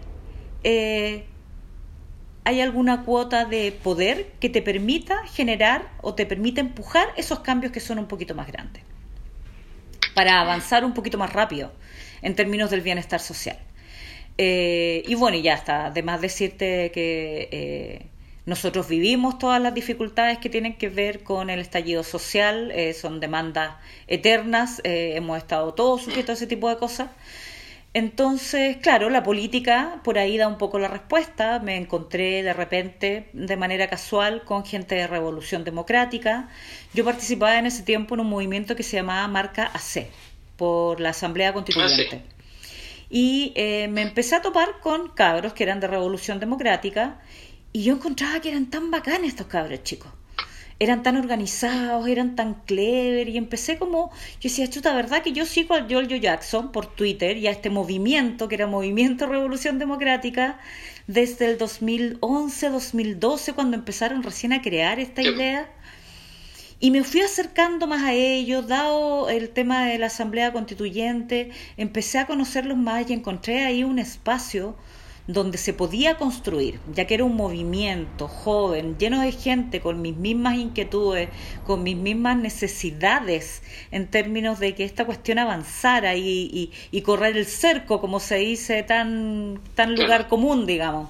hay alguna cuota de poder que te permita generar o te permita empujar esos cambios que son un poquito más grandes, para avanzar un poquito más rápido en términos del bienestar social. Y bueno, y ya está, además decirte que nosotros vivimos todas las dificultades que tienen que ver con el estallido social, son demandas eternas, hemos estado todos sujetos a ese tipo de cosas. Entonces, claro, la política por ahí da un poco la respuesta. Me encontré de repente, de manera casual, con gente de Revolución Democrática. Yo participaba en ese tiempo en un movimiento que se llamaba Marca AC, por la Asamblea Constituyente. Y me empecé a topar con cabros que eran de Revolución Democrática, y yo encontraba que eran tan bacanes estos cabros, chicos. Eran tan organizados, eran tan clever, y empecé como, yo decía, chuta, ¿verdad que yo sigo al Giorgio Jackson por Twitter y a este movimiento, que era Movimiento Revolución Democrática, desde el 2011, 2012, cuando empezaron recién a crear esta idea? Y me fui acercando más a ellos, dado el tema de la Asamblea Constituyente, empecé a conocerlos más y encontré ahí un espacio donde se podía construir, ya que era un movimiento joven, lleno de gente con mis mismas inquietudes, con mis mismas necesidades, en términos de que esta cuestión avanzara y correr el cerco, como se dice, tan lugar común, digamos,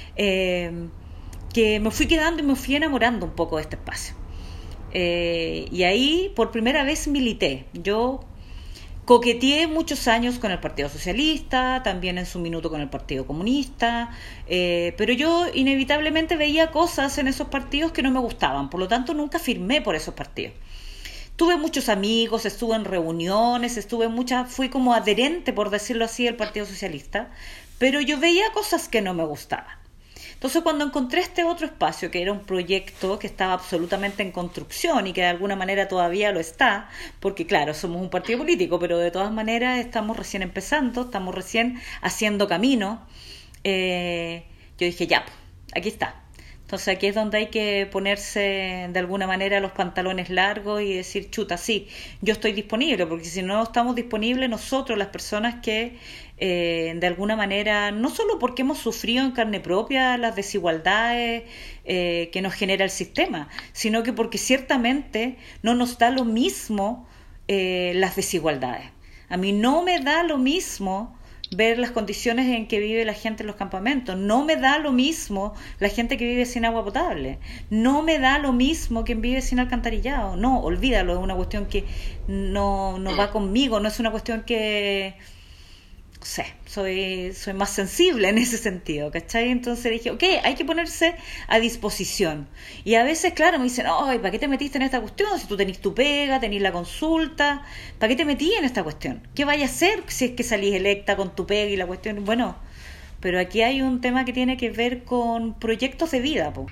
que me fui quedando y me fui enamorando un poco de este espacio. Y ahí por primera vez milité. Yo coqueteé muchos años con el Partido Socialista, también en su minuto con el Partido Comunista, pero yo inevitablemente veía cosas en esos partidos que no me gustaban, por lo tanto nunca firmé por esos partidos. tuve muchos amigos, estuve en reuniones, fui como adherente, por decirlo así, del Partido Socialista, pero yo veía cosas que no me gustaban. Entonces, cuando encontré este otro espacio, que era un proyecto que estaba absolutamente en construcción y que de alguna manera todavía lo está, porque claro, somos un partido político, pero de todas maneras estamos recién empezando, estamos recién haciendo camino, yo dije, ya, aquí está. Entonces aquí es donde hay que ponerse de alguna manera los pantalones largos y decir, chuta, sí, yo estoy disponible, porque si no estamos disponibles nosotros, las personas que de alguna manera, no solo porque hemos sufrido en carne propia las desigualdades que nos genera el sistema, sino que porque ciertamente no nos da lo mismo las desigualdades. A mí no me da lo mismo ver las condiciones en que vive la gente en los campamentos. No me da lo mismo la gente que vive sin agua potable. No me da lo mismo quien vive sin alcantarillado. No, olvídalo, es una cuestión que no va conmigo, no es una cuestión que... No sé, soy más sensible en ese sentido, ¿cachai? Entonces dije, ok, hay que ponerse a disposición. Y a veces, claro, me dicen, ay, ¿para qué te metiste en esta cuestión? Si tú tenés tu pega, tenés la consulta, ¿para qué te metí en esta cuestión? ¿Qué vaya a hacer si es que salís electa con tu pega y la cuestión? Bueno, pero aquí hay un tema que tiene que ver con proyectos de vida, po.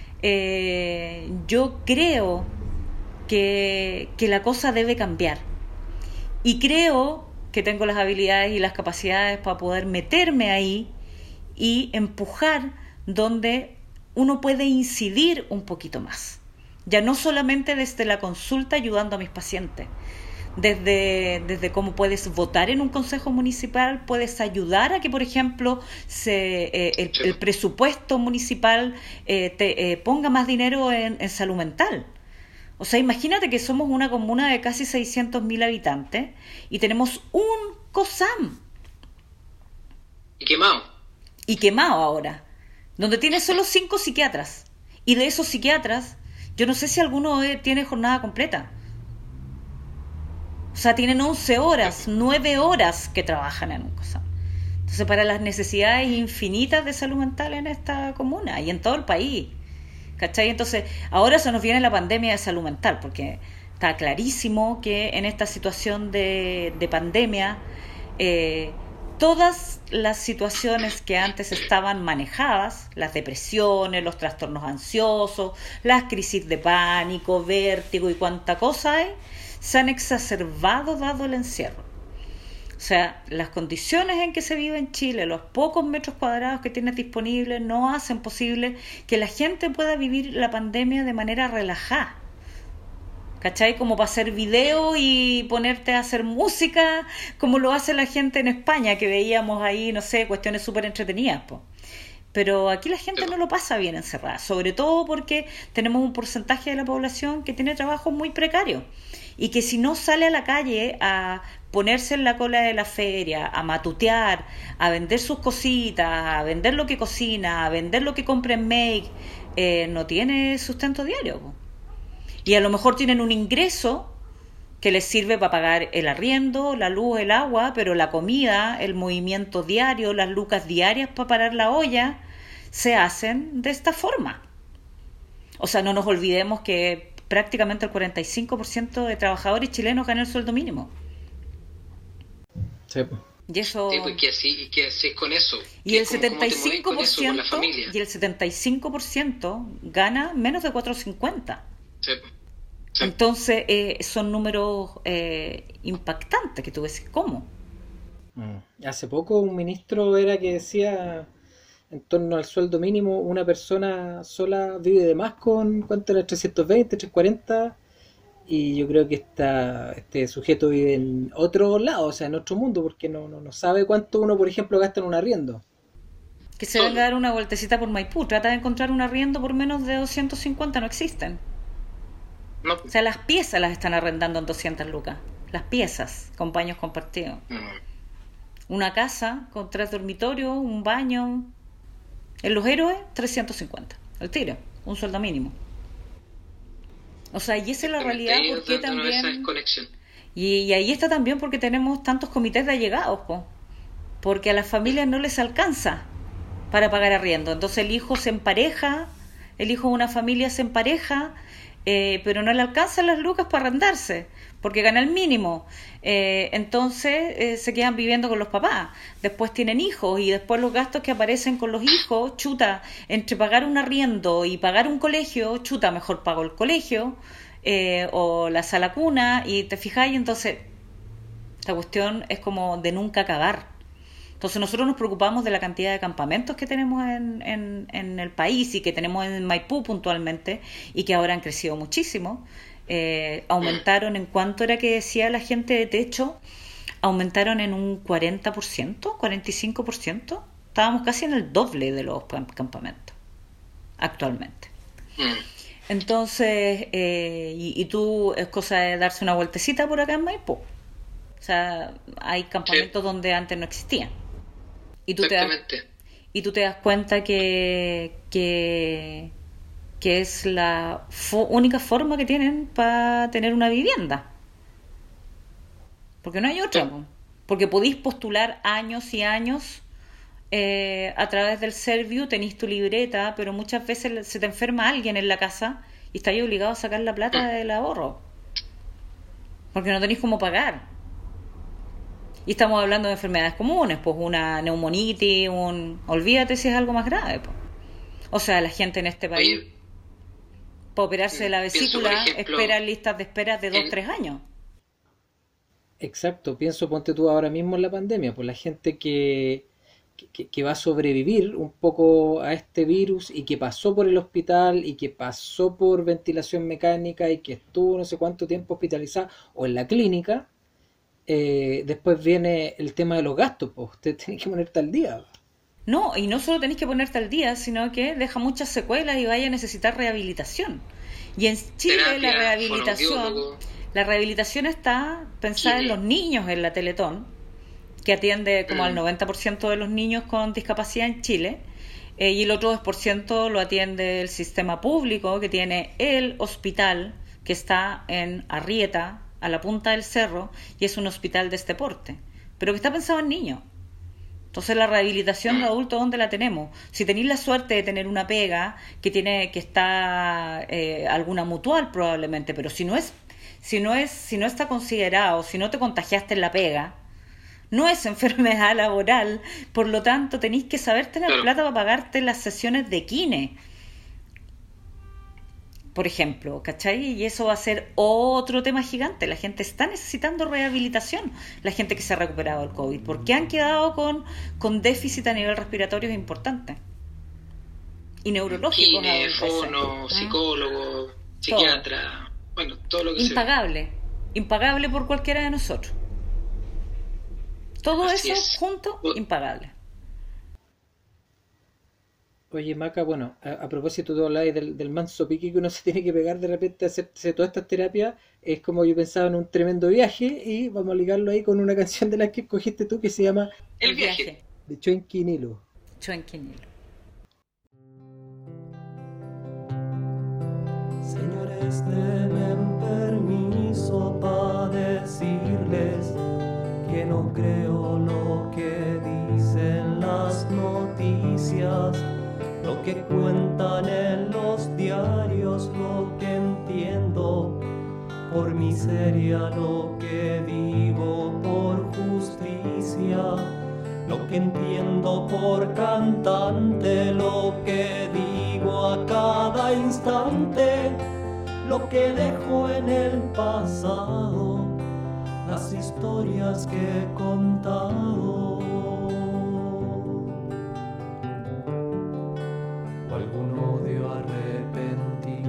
Yo creo que la cosa debe cambiar. Y creo que tengo las habilidades y las capacidades para poder meterme ahí y empujar donde uno puede incidir un poquito más. Ya no solamente desde la consulta ayudando a mis pacientes, desde cómo puedes votar en un consejo municipal, puedes ayudar a que, por ejemplo, el presupuesto municipal te ponga más dinero en salud mental. O sea, imagínate que somos una comuna de casi 600.000 habitantes y tenemos un COSAM. Y quemado ahora. Donde tiene solo 5 psiquiatras. Y de esos psiquiatras, yo no sé si alguno tiene jornada completa. O sea, tienen 11 horas, 9 horas que trabajan en un COSAM. Entonces, para las necesidades infinitas de salud mental en esta comuna y en todo el país, ¿cachai? Entonces, ahora se nos viene la pandemia de salud mental, porque está clarísimo que en esta situación de pandemia, todas las situaciones que antes estaban manejadas, las depresiones, los trastornos ansiosos, las crisis de pánico, vértigo y cuánta cosa hay, se han exacerbado dado el encierro. O sea, las condiciones en que se vive en Chile, los pocos metros cuadrados que tienes disponibles, no hacen posible que la gente pueda vivir la pandemia de manera relajada. ¿Cachai? Como para hacer video y ponerte a hacer música, como lo hace la gente en España, que veíamos ahí, no sé, cuestiones súper entretenidas, po. Pero aquí la gente no lo pasa bien encerrada, sobre todo porque tenemos un porcentaje de la población que tiene trabajos muy precarios y que si no sale a la calle a ponerse en la cola de la feria, a matutear, a vender sus cositas, a vender lo que cocina, a vender lo que compra en Make, no tiene sustento diario, po. Y a lo mejor tienen un ingreso que les sirve para pagar el arriendo, la luz, el agua, pero la comida, el movimiento diario, las lucas diarias para parar la olla, se hacen de esta forma. O sea, no nos olvidemos que prácticamente el 45% de trabajadores chilenos ganan el sueldo mínimo. Sí. Y eso... Sí, pues que así es con eso. Y el ¿Cómo te movés con eso, con la 75%, familia? y el 75% gana menos de 4.50. Sí. Sí. Entonces, son números impactantes que tú ves. ¿Cómo? Hace poco un ministro era que decía en torno al sueldo mínimo, una persona sola vive de más con, ¿cuánto era? 320, 340, y yo creo que este sujeto vive en otro lado, o sea, en otro mundo, porque no sabe cuánto uno, por ejemplo, gasta en un arriendo. Que se venga a dar una vueltecita por Maipú, trata de encontrar un arriendo por menos de 250, no existen. No. O sea, las piezas las están arrendando en 200 lucas. Las piezas, con baños compartidos. Una casa con 3 dormitorios, un baño. En Los Héroes, 350. El tiro, un sueldo mínimo. O sea, y esa es la realidad, porque también... Y ahí está también porque tenemos tantos comités de allegados, po. Porque a las familias no les alcanza para pagar arriendo. Entonces el hijo se empareja, el hijo de una familia se empareja pero no le alcanzan las lucas para arrendarse, porque gana el mínimo. Entonces se quedan viviendo con los papás. Después tienen hijos y después los gastos que aparecen con los hijos, chuta, entre pagar un arriendo y pagar un colegio, chuta, mejor pago el colegio o la sala cuna, y te fijáis, entonces esta cuestión es como de nunca acabar. Entonces nosotros nos preocupamos de la cantidad de campamentos que tenemos en el país y que tenemos en Maipú puntualmente, y que ahora han crecido muchísimo. Aumentaron, en cuanto era que decía la gente de techo, aumentaron en un 40%, 45%. Estábamos casi en el doble de los campamentos actualmente. Entonces, y tú, es cosa de darse una vueltecita por acá en Maipú. O sea, hay campamentos donde antes no existían. Y tú te das cuenta que es la única forma que tienen para tener una vivienda. Porque no hay otra. Porque podéis postular años y años a través del Serviu, tenéis tu libreta, pero muchas veces se te enferma alguien en la casa y estáis obligado a sacar la plata del ahorro. Porque no tenéis cómo pagar. Y estamos hablando de enfermedades comunes, pues una neumonitis, olvídate si es algo más grave. Pues. O sea, la gente en este país, para operarse de la vesícula, espera listas de espera de 2-3 años. Exacto, ponte tú ahora mismo en la pandemia, pues la gente que va a sobrevivir un poco a este virus y que pasó por el hospital y que pasó por ventilación mecánica y que estuvo no sé cuánto tiempo hospitalizada o en la clínica. Después viene el tema de los gastos, pues usted tiene que ponerte al día. No, y no solo tenés que ponerte al día, sino que deja muchas secuelas y vaya a necesitar rehabilitación. Y en Chile la rehabilitación está pensada en los niños en la Teletón, que atiende como al 90% de los niños con discapacidad en Chile, y el otro 10% lo atiende el sistema público, que tiene el hospital que está en Arrieta, a la punta del cerro, y es un hospital de este porte, pero que está pensado en niños. Entonces la rehabilitación de adultos, ¿dónde la tenemos? Si tenéis la suerte de tener una pega que está alguna mutual probablemente, pero si no está considerado, si no te contagiaste en la pega, no es enfermedad laboral, por lo tanto tenéis que saber tener plata para pagarte las sesiones de kine, por ejemplo, ¿cachai? Y eso va a ser otro tema gigante. La gente está necesitando rehabilitación, la gente que se ha recuperado del COVID, porque han quedado con déficit a nivel respiratorio importante y neurológico. Fono, psicólogo, psiquiatra, bueno, todo lo que impagable por cualquiera de nosotros. Todo así eso es. Junto, impagable. Oye, Maca, bueno, a propósito, tú hablabas del manso pique que uno se tiene que pegar de repente a hacerse todas estas terapias. Es como yo pensaba en un tremendo viaje, y vamos a ligarlo ahí con una canción de la que escogiste tú que se llama El viaje, de Choenquinilo. Señores, denme permiso para decirles que no creo lo que dicen las noticias, lo que cuentan en los diarios, lo que entiendo por miseria, lo que vivo por justicia, lo que entiendo por cantante, lo que digo a cada instante, lo que dejo en el pasado, las historias que he contado. O algún odio arrepentido,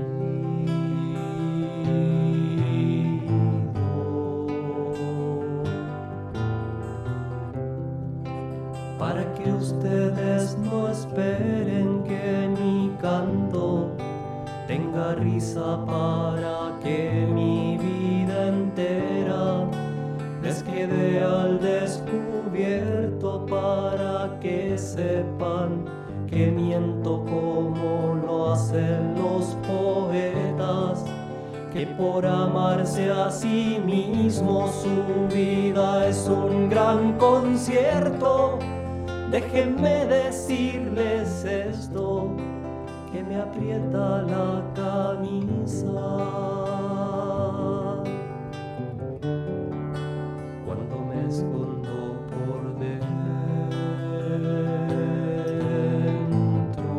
para que ustedes no esperen que mi canto tenga risa, para que mi vida entera les quede al descubierto, para que sepan que miento como lo hacen los poetas, que por amarse a sí mismo su vida es un gran concierto. Déjenme decirles esto, que me aprieta la camisa. Cuando me escondo por dentro.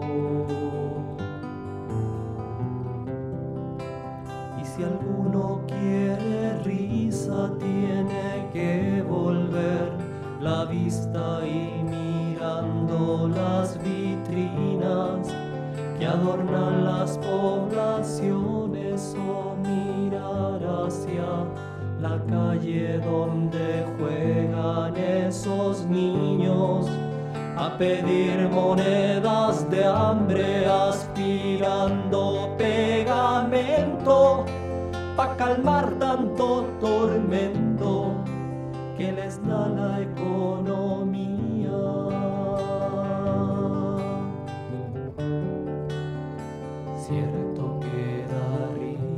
Y si alguno quiere risa, tiene que volver la vista y mirando las vitrinas que adornan las poblaciones, o mirar hacia la calle donde juegan esos niños a pedir monedas de hambre, aspirando pegamento pa' calmar tanto tormento que les da la economía. Cierto que da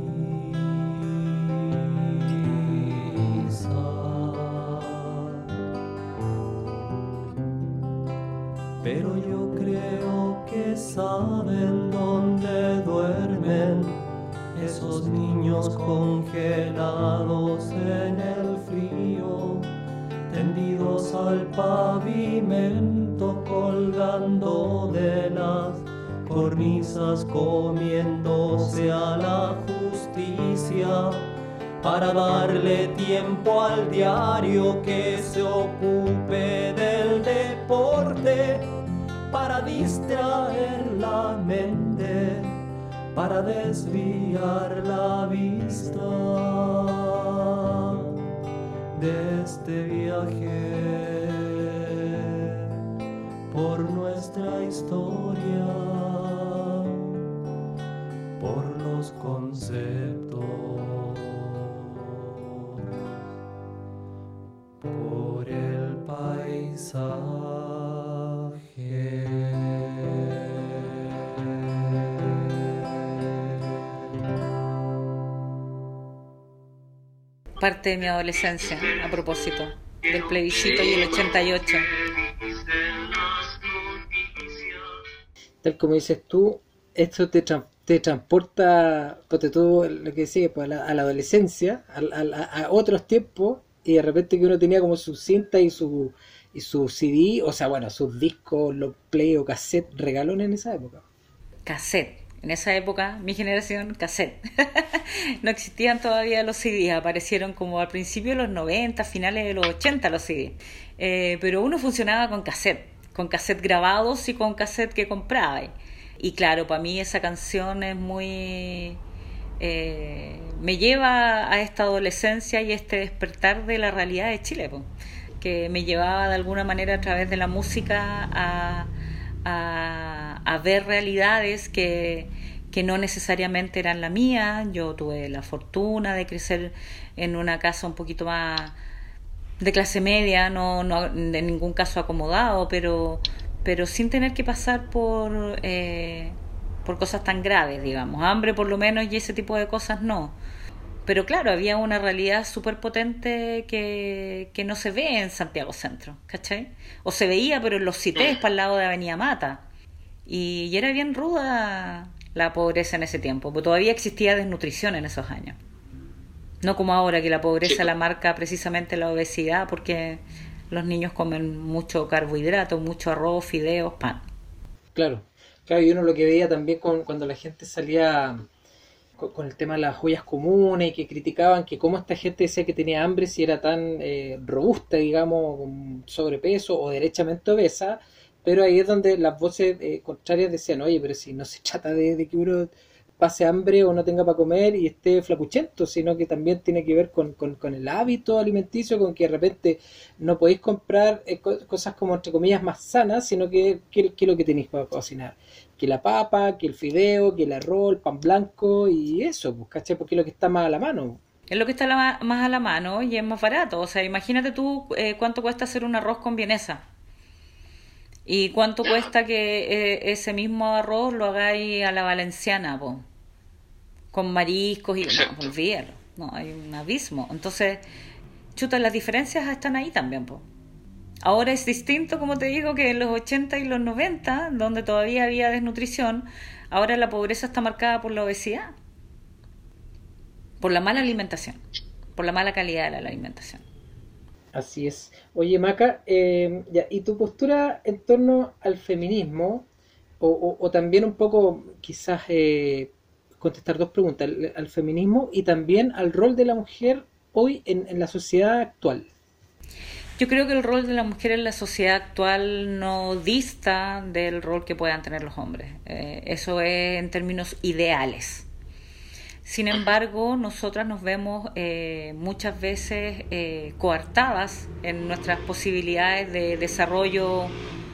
risa, pero yo creo que saben dónde duermen esos niños congelados en el frío, tendidos al pavimento, colgando de las cornisas, comiéndose a la justicia para darle tiempo al diario que se ocupe del deporte, para distraer la mente, para desviar la vista de este viaje por nuestra historia, por los conceptos, por el paisaje. Parte de mi adolescencia, a propósito del plebiscito y el 88. Tal como dices tú, esto te transporta, ponte tú lo que decía, pues, a la adolescencia, a otros tiempos, y de repente que uno tenía como su cinta y su CD, o sea, bueno, sus discos, los play o cassette, regalones en esa época. Cassette. En esa época, mi generación, cassette. No existían todavía los CDs, aparecieron como al principio de los 90, finales de los 80 los CDs. Pero uno funcionaba con cassette grabados y con cassette que compraba. Y claro, para mí esa canción es muy... me lleva a esta adolescencia y este despertar de la realidad de Chile, po, que me llevaba de alguna manera a través de la música a ver realidades que no necesariamente eran la mía. Yo tuve la fortuna de crecer en una casa un poquito más de clase media, no en ningún caso acomodado, pero sin tener que pasar por cosas tan graves, digamos. Hambre por lo menos, y ese tipo de cosas no. Pero claro, había una realidad súper potente que no se ve en Santiago Centro, ¿cachai? O se veía, pero en los CITES, para el lado de Avenida Mata. Y era bien ruda la pobreza en ese tiempo, porque todavía existía desnutrición en esos años. No como ahora, que la pobreza la marca precisamente la obesidad, porque los niños comen mucho carbohidrato, mucho arroz, fideos, pan. Claro, y uno lo que veía también cuando la gente salía con el tema de las ollas comunes, y que criticaban que cómo esta gente decía que tenía hambre si era tan robusta, digamos, con sobrepeso o derechamente obesa, pero ahí es donde las voces contrarias decían, oye, pero si no se trata de que uno pase hambre o no tenga para comer y esté flacuchento, sino que también tiene que ver con el hábito alimenticio, con que de repente no podéis comprar cosas como, entre comillas, más sanas, sino que lo que tenéis para cocinar. Que la papa, que el fideo, que el arroz, el pan blanco y eso, pues, ¿cachai? Porque es lo que está más a la mano. Es lo que está más a la mano y es más barato. O sea, imagínate tú cuánto cuesta hacer un arroz con vienesa. ¿Y cuánto cuesta que ese mismo arroz lo hagáis a la valenciana, po? Con mariscos y... No, olvídalo. No, hay un abismo. Entonces, chuta, las diferencias están ahí también, po. Ahora es distinto, como te digo, que en los 80 y los 90, donde todavía había desnutrición. Ahora la pobreza está marcada por la obesidad, por la mala alimentación, por la mala calidad de la alimentación. Así es. Oye, Maca, ya, ¿y tu postura en torno al feminismo? O también un poco, quizás, contestar dos preguntas, al feminismo y también al rol de la mujer hoy en la sociedad actual. Yo creo que el rol de la mujer en la sociedad actual no dista del rol que puedan tener los hombres. Eso es en términos ideales. Sin embargo, nosotras nos vemos muchas veces coartadas en nuestras posibilidades de desarrollo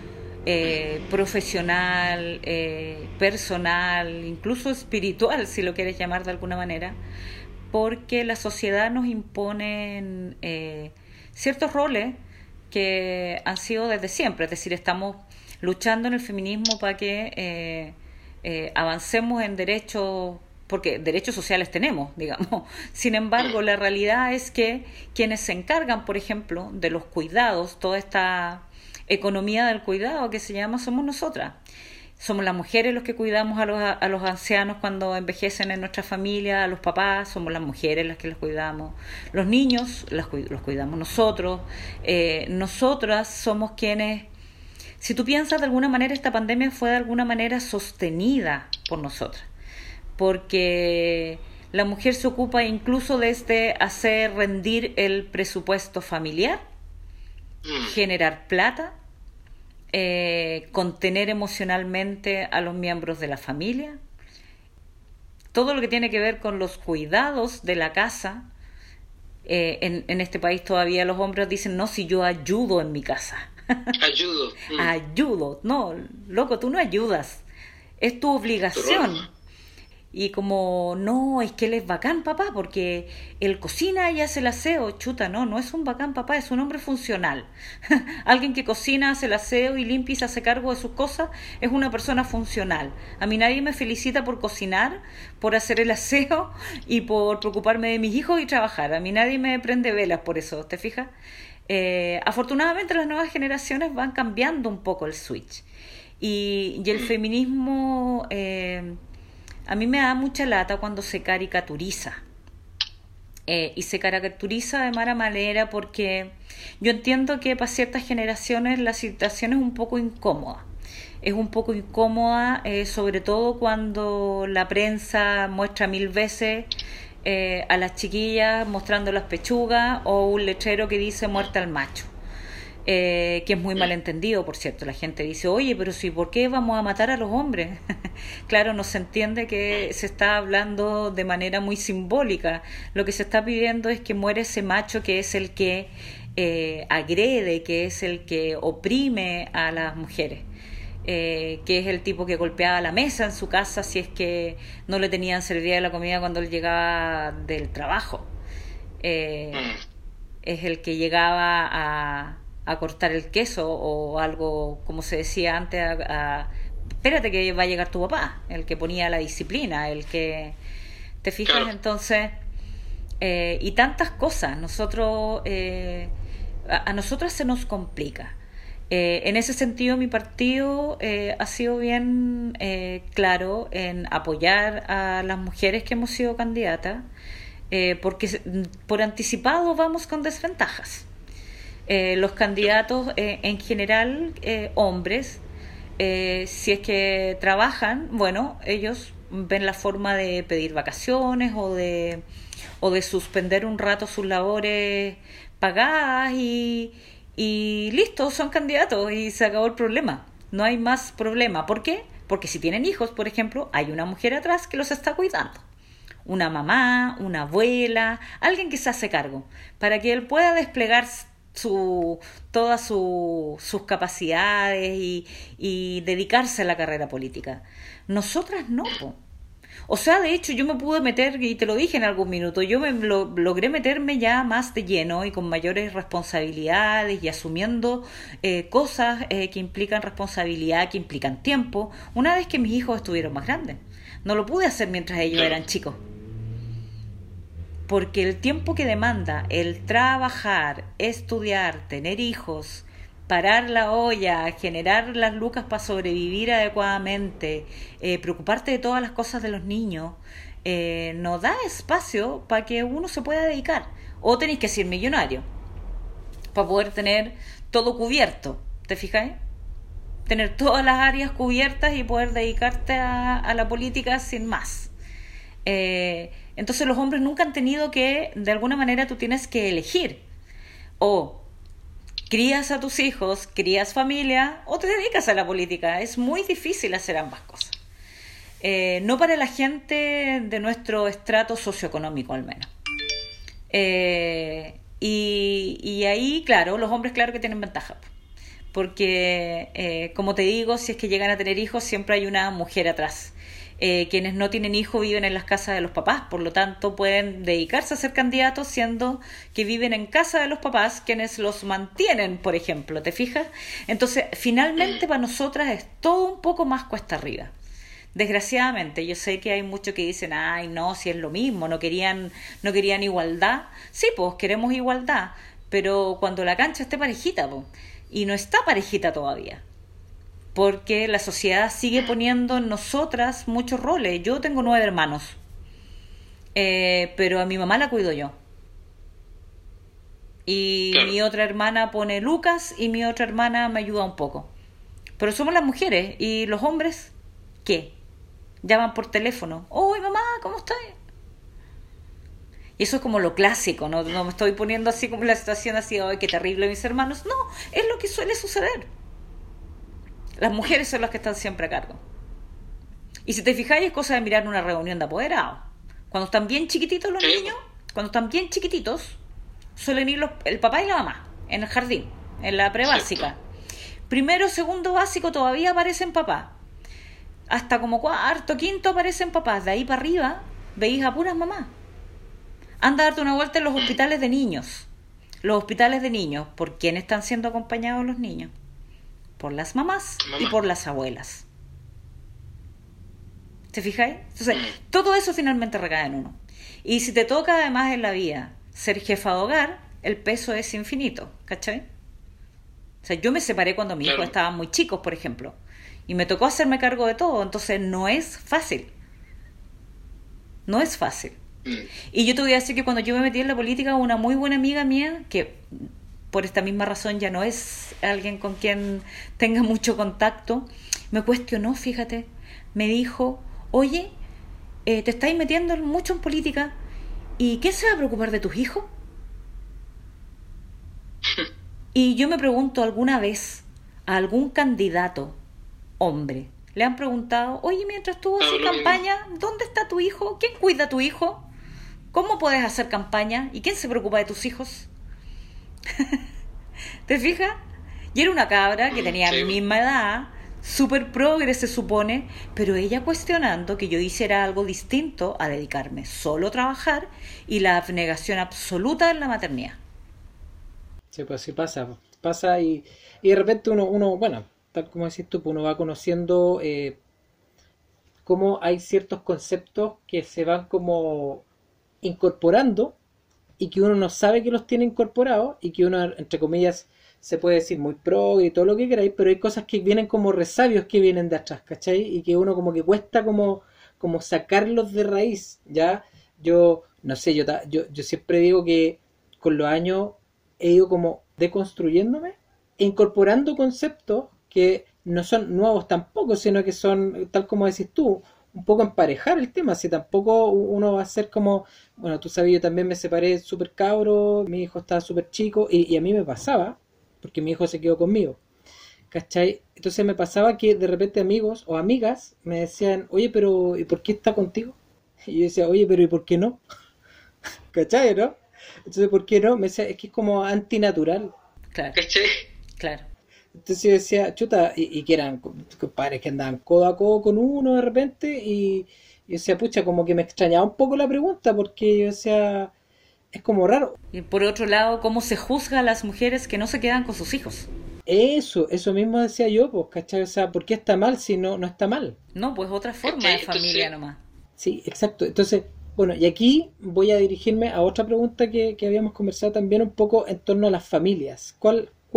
profesional, personal, incluso espiritual, si lo quieres llamar de alguna manera, porque la sociedad nos impone ciertos roles que han sido desde siempre. Es decir, estamos luchando en el feminismo para que avancemos en derechos, porque derechos sociales tenemos, digamos. Sin embargo, la realidad es que quienes se encargan, por ejemplo, de los cuidados, toda esta economía del cuidado que se llama, somos nosotras. Somos las mujeres los que cuidamos a los ancianos cuando envejecen en nuestra familia, a los papás, somos las mujeres las que los cuidamos. Los niños los cuidamos nosotros. Nosotras somos quienes, si tú piensas, de alguna manera esta pandemia fue de alguna manera sostenida por nosotras, porque la mujer se ocupa incluso desde hacer rendir el presupuesto familiar, generar plata, contener emocionalmente a los miembros de la familia, todo lo que tiene que ver con los cuidados de la casa. En este país todavía los hombres dicen, no, si yo ayudo en mi casa. Ayudo. Ayudo. No, loco, tú no ayudas. Es tu obligación. Y como, no, es que él es bacán, papá, porque él cocina y hace el aseo. Chuta, no es un bacán, papá, es un hombre funcional. Alguien que cocina, hace el aseo y limpia y se hace cargo de sus cosas es una persona funcional. A mí nadie me felicita por cocinar, por hacer el aseo y por preocuparme de mis hijos y trabajar. A mí nadie me prende velas por eso, ¿te fijas? Afortunadamente las nuevas generaciones van cambiando un poco el switch. Y el feminismo... a mí me da mucha lata cuando se caricaturiza. Y se caricaturiza de mala manera porque yo entiendo que para ciertas generaciones la situación es un poco incómoda. Es un poco incómoda, sobre todo cuando la prensa muestra 1000 veces a las chiquillas mostrando las pechugas o un letrero que dice muerta al macho. Que es muy malentendido, por cierto. La gente dice, oye, pero sí, ¿por qué vamos a matar a los hombres? Claro, no se entiende que se está hablando de manera muy simbólica. Lo que se está pidiendo es que muera ese macho que es el que agrede, que es el que oprime a las mujeres, que es el tipo que golpeaba la mesa en su casa si es que no le tenían servida la comida cuando él llegaba del trabajo. Es el que llegaba a cortar el queso o algo, como se decía antes, espérate que va a llegar tu papá, el que ponía la disciplina, el que... ¿Te fijas? Claro. Entonces, y tantas cosas, a nosotras se nos complica. En ese sentido, mi partido ha sido bien claro en apoyar a las mujeres que hemos sido candidatas, porque por anticipado vamos con desventajas. Los candidatos en general, hombres, si es que trabajan, bueno, ellos ven la forma de pedir vacaciones o de suspender un rato sus labores pagadas y listo, son candidatos y se acabó el problema. No hay más problema. ¿Por qué? Porque si tienen hijos, por ejemplo, hay una mujer atrás que los está cuidando. Una mamá, una abuela, alguien que se hace cargo, para que él pueda desplegar todas sus capacidades y dedicarse a la carrera política. Nosotras no. O sea, de hecho, yo me pude meter, y te lo dije en algún minuto, yo logré meterme ya más de lleno y con mayores responsabilidades y asumiendo cosas que implican responsabilidad, que implican tiempo, una vez que mis hijos estuvieron más grandes. No lo pude hacer mientras ellos eran chicos. Porque el tiempo que demanda el trabajar, estudiar, tener hijos, parar la olla, generar las lucas para sobrevivir adecuadamente, preocuparte de todas las cosas de los niños, no da espacio para que uno se pueda dedicar. O tenéis que ser millonario para poder tener todo cubierto, ¿te fijáis? Tener todas las áreas cubiertas y poder dedicarte a la política sin más. Entonces los hombres nunca han tenido que, de alguna manera tú tienes que elegir, o crías a tus hijos, crías familia, o te dedicas a la política. Es muy difícil hacer ambas cosas. No para la gente de nuestro estrato socioeconómico, al menos. Y ahí, claro, los hombres claro que tienen ventaja. Porque, como te digo, si es que llegan a tener hijos, siempre hay una mujer atrás. Quienes no tienen hijos viven en las casas de los papás, por lo tanto pueden dedicarse a ser candidatos siendo que viven en casa de los papás, quienes los mantienen, por ejemplo, ¿te fijas? Entonces, finalmente para nosotras es todo un poco más cuesta arriba. Desgraciadamente, yo sé que hay muchos que dicen, ay, no, si es lo mismo, no querían igualdad. Sí, pues queremos igualdad, pero cuando la cancha esté parejita, pues, y no está parejita todavía. Porque la sociedad sigue poniendo en nosotras muchos roles. Yo tengo 9 hermanos, pero a mi mamá la cuido yo. Y claro, mi otra hermana pone lucas y mi otra hermana me ayuda un poco. Pero somos las mujeres. ¿Y los hombres qué? Llaman por teléfono. ¡Oye, mamá, ¿cómo estás? Y eso es como lo clásico, ¿no? No me estoy poniendo así como la situación así, ¡ay, qué terrible mis hermanos! No, es lo que suele suceder. Las mujeres son las que están siempre a cargo. Y si te fijáis, es cosa de mirar una reunión de apoderados. Cuando están bien chiquititos los niños, cuando están bien chiquititos, suelen ir el papá y la mamá en el jardín, en la prebásica. Primero, segundo básico todavía aparecen papás. Hasta como cuarto, quinto aparecen papás. De ahí para arriba veis a puras mamás. Anda a darte una vuelta en los hospitales de niños. Los hospitales de niños, ¿por quién están siendo acompañados los niños? Por las mamás y por las abuelas. ¿Te fijáis? Entonces, todo eso finalmente recae en uno. Y si te toca además en la vida ser jefa de hogar, el peso es infinito, ¿cachai? O sea, yo me separé cuando mis hijos estaban muy chicos, por ejemplo, y me tocó hacerme cargo de todo, entonces no es fácil. No es fácil. Y yo te voy a decir que cuando yo me metí en la política, una muy buena amiga mía, que por esta misma razón ya no es alguien con quien tenga mucho contacto, me cuestionó, fíjate, me dijo, oye, te estáis metiendo mucho en política, ¿y quién se va a preocupar de tus hijos? Y yo me pregunto, ¿alguna vez a algún candidato hombre le han preguntado, oye, mientras tú haces campaña, ¿dónde está tu hijo? ¿Quién cuida a tu hijo? ¿Cómo puedes hacer campaña? ¿Y quién se preocupa de tus hijos? ¿Te fijas? Y era una cabra que tenía mi misma edad, súper progre se supone, pero ella cuestionando que yo hiciera algo distinto a dedicarme solo a trabajar y la abnegación absoluta en la maternidad. Sí, pues sí pasa y de repente uno, bueno, tal como decís tú, pues uno va conociendo cómo hay ciertos conceptos que se van como incorporando y que uno no sabe que los tiene incorporados y que uno, entre comillas, se puede decir muy pro y todo lo que queráis, pero hay cosas que vienen como resabios que vienen de atrás, ¿cachai? Y que uno como que cuesta como sacarlos de raíz, ¿ya? Yo, no sé, yo siempre digo que con los años he ido como deconstruyéndome e incorporando conceptos que no son nuevos tampoco, sino que son, tal como decís tú, un poco emparejar el tema, si tampoco uno va a ser como, bueno, tú sabes, yo también me separé súper cabro, mi hijo estaba súper chico, y a mí me pasaba, porque mi hijo se quedó conmigo, ¿cachai? Entonces me pasaba que de repente amigos o amigas me decían, oye, pero ¿y por qué está contigo? Y yo decía, oye, pero ¿y por qué no? ¿Cachai, no? Entonces, ¿por qué no? Me decía, es que es como antinatural. Claro. ¿Cachai? Claro. Entonces yo decía, chuta, y que eran compadres que andaban codo a codo con uno de repente, y yo decía, pucha, como que me extrañaba un poco la pregunta, porque yo decía, es como raro. Y por otro lado, ¿cómo se juzga a las mujeres que no se quedan con sus hijos? Eso mismo decía yo, pues, ¿cachai? O sea, ¿por qué está mal si no está mal? No, pues otra forma de familia nomás. Sí, exacto. Entonces, bueno, y aquí voy a dirigirme a otra pregunta que habíamos conversado también un poco en torno a las familias. ¿Cuál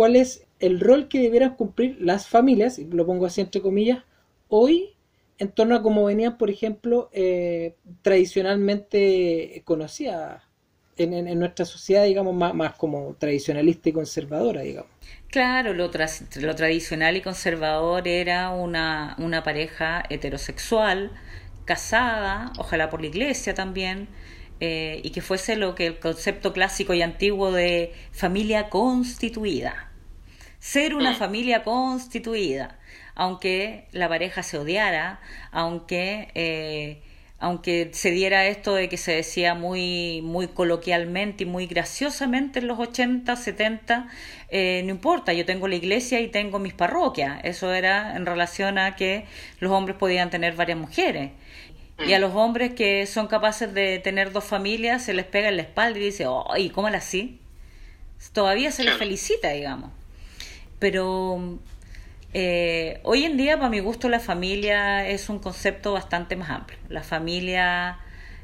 cuál es el rol que debieran cumplir las familias, y lo pongo así entre comillas, hoy en torno a cómo venían, por ejemplo, tradicionalmente conocidas en nuestra sociedad, digamos, más como tradicionalista y conservadora, digamos. Claro, lo tradicional y conservador era una pareja heterosexual, casada, ojalá por la iglesia también, y que fuese lo que el concepto clásico y antiguo de familia constituida. Ser una familia constituida, aunque la pareja se odiara, aunque se diera esto de que se decía muy, muy coloquialmente y muy graciosamente en los 80, 70, no importa, yo tengo la iglesia y tengo mis parroquias. Eso era en relación a que los hombres podían tener varias mujeres. Y a los hombres que son capaces de tener 2 familias se les pega en la espalda y dice, ¡ay, cómo así! Todavía se les felicita, digamos. Pero hoy en día, para mi gusto, la familia es un concepto bastante más amplio. Las familias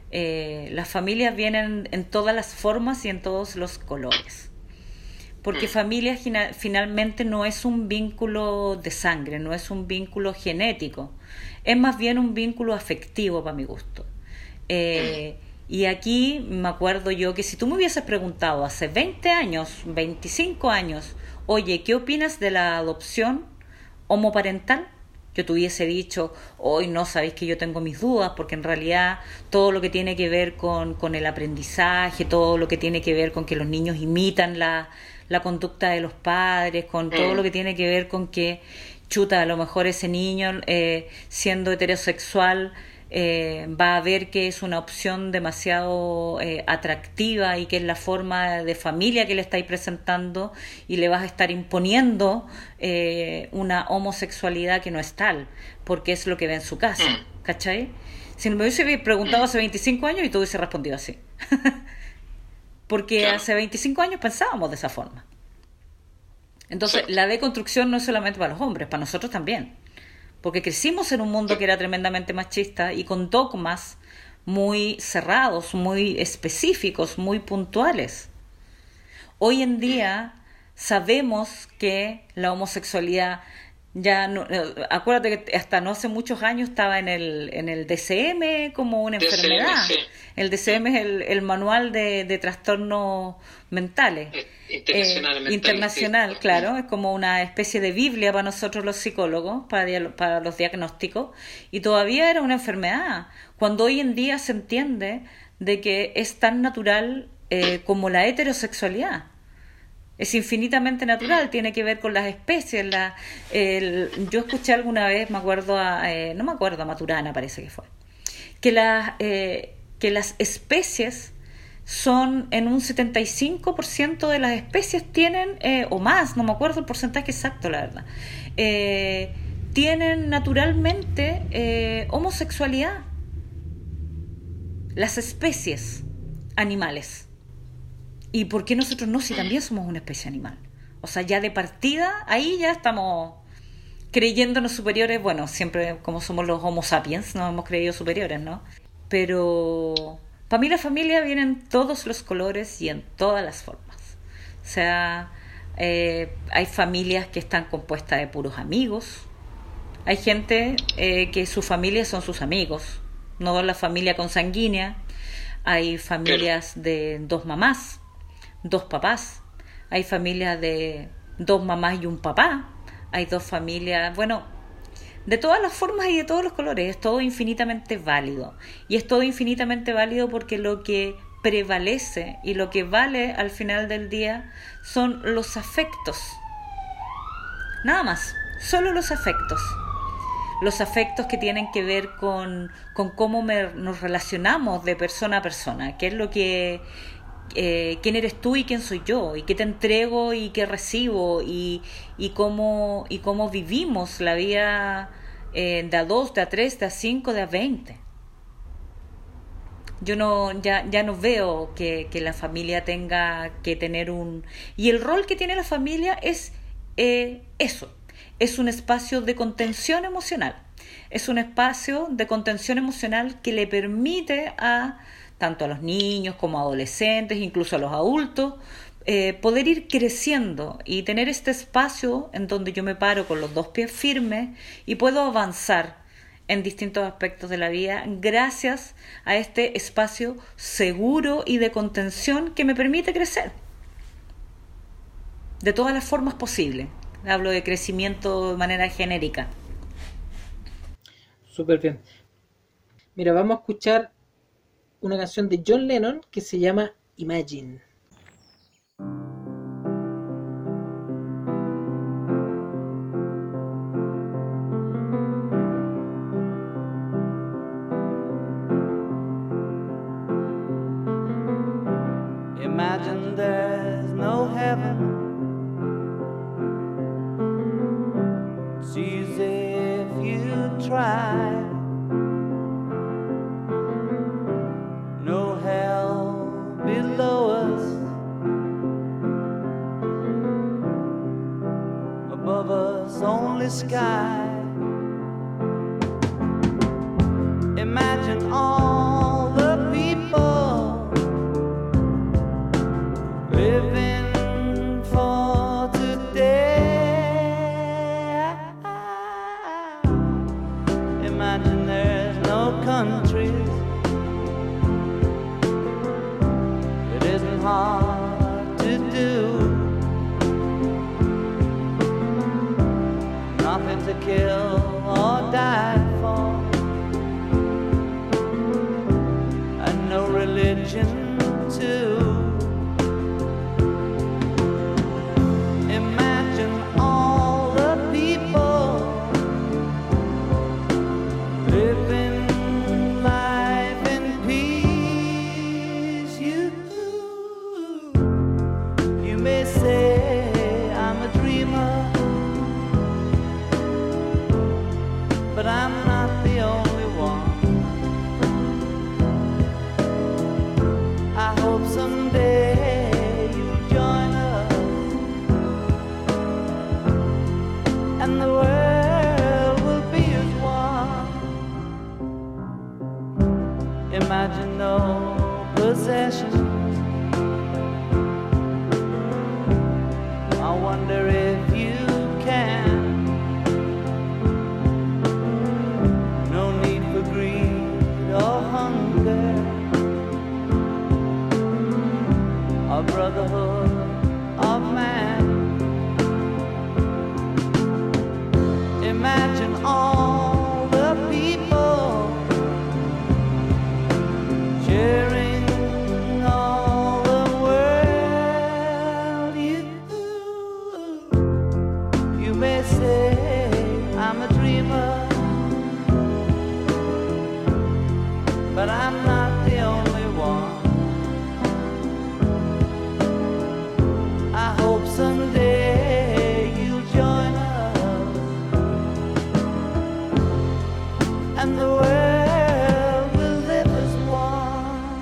vienen en todas las formas y en todos los colores. Porque familia finalmente no es un vínculo de sangre, no es un vínculo genético. Es más bien un vínculo afectivo, para mi gusto. Y aquí me acuerdo yo que si tú me hubieses preguntado hace 20 años, 25 años, oye, ¿qué opinas de la adopción homoparental? Yo te hubiese dicho, hoy no, sabéis que yo tengo mis dudas, porque en realidad todo lo que tiene que ver con el aprendizaje, todo lo que tiene que ver con que los niños imitan la conducta de los padres, con todo lo que tiene que ver con que, chuta, a lo mejor ese niño, siendo heterosexual, va a ver que es una opción demasiado atractiva y que es la forma de familia que le estáis presentando y le vas a estar imponiendo una homosexualidad que no es tal, porque es lo que ve en su casa, ¿cachai? Si me hubiese preguntado hace 25 años y tú hubiese respondido así. Porque hace 25 años pensábamos de esa forma. Entonces, la deconstrucción no es solamente para los hombres, para nosotros también. Porque crecimos en un mundo que era tremendamente machista y con dogmas muy cerrados, muy específicos, muy puntuales. Hoy en día sabemos que la homosexualidad ya no, acuérdate que hasta no hace muchos años estaba en el DCM como una enfermedad. Sí. El DCM es el manual de trastornos mentales. Internacional, sí. Claro, es como una especie de Biblia para nosotros los psicólogos, para los diagnósticos, y todavía era una enfermedad, cuando hoy en día se entiende de que es tan natural como la heterosexualidad. Es infinitamente natural, tiene que ver con las especies. Yo escuché alguna vez, no me acuerdo, a Maturana parece que fue, que las especies son en un 75% de las especies tienen, o más, no me acuerdo el porcentaje exacto, la verdad, tienen naturalmente homosexualidad. Las especies animales. ¿Y por qué nosotros no? Si también somos una especie animal. O sea, ya de partida, ahí ya estamos creyéndonos superiores. Bueno, siempre como somos los homo sapiens, nos hemos creído superiores, ¿no? Pero para mí la familia viene en todos los colores y en todas las formas. O sea, hay familias que están compuestas de puros amigos. Hay gente que su familia son sus amigos, no la familia consanguínea. Hay familias de 2 mamás, 2 papás. Hay familias de 2 mamás y un papá. Hay 2 familias, bueno, de todas las formas y de todos los colores. Es todo infinitamente válido. Y es todo infinitamente válido porque lo que prevalece y lo que vale al final del día son los afectos. Nada más, solo los afectos. Los afectos que tienen que ver con cómo nos relacionamos de persona a persona, qué es lo que quién eres tú y quién soy yo, y qué te entrego y qué recibo, y cómo vivimos la vida de a 2, de a 3, de a 5, de a 20. Yo ya no veo que la familia tenga que tener y el rol que tiene la familia es eso. Es un espacio de contención emocional. Es un espacio de contención emocional que le permite tanto a los niños como a adolescentes, incluso a los adultos, poder ir creciendo y tener este espacio en donde yo me paro con los 2 pies firmes y puedo avanzar en distintos aspectos de la vida gracias a este espacio seguro y de contención que me permite crecer de todas las formas posibles. Hablo de crecimiento de manera genérica. Súper bien. Mira, vamos a escuchar una canción de John Lennon que se llama Imagine. Imagine there's no heaven. It's easy if you try. No hell below us. Above us only sky. Imagine all the people living for today. Imagine there's no countries. It isn't hard to do. Nothing to kill or die for. And no religion too. Imagine all the people living life in peace. You may say I'm a dreamer, but I'm not the only one. I hope someday you'll join us, and the world will be as one. Imagine no possessions. I wonder if you can. No need for greed or hunger, a brotherhood of man. Imagine all the people sharing all the world. You may say I'm a dreamer, but I'm not the only one. I hope someday you'll join us, and the world will live as one.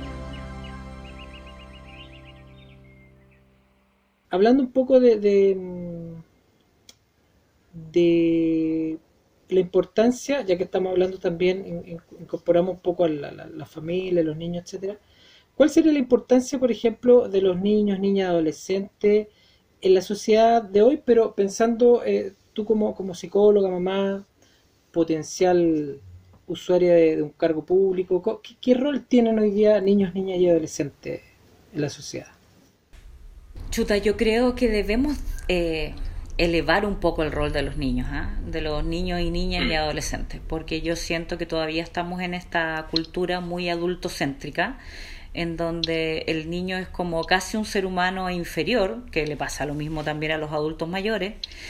Hablando un poco de la importancia, ya que estamos hablando también, incorporamos un poco a la familia, los niños, etcétera. ¿Cuál sería la importancia, por ejemplo, de los niños, niñas, adolescentes en la sociedad de hoy? Pero pensando, tú como psicóloga, mamá, potencial usuaria de un cargo público, ¿qué rol tienen hoy día niños, niñas y adolescentes en la sociedad? Chuta, yo creo que debemos elevar un poco el rol de los niños, de los niños y niñas y adolescentes, porque yo siento que todavía estamos en esta cultura muy adultocéntrica, en donde el niño es como casi un ser humano inferior, que le pasa lo mismo también a los adultos mayores,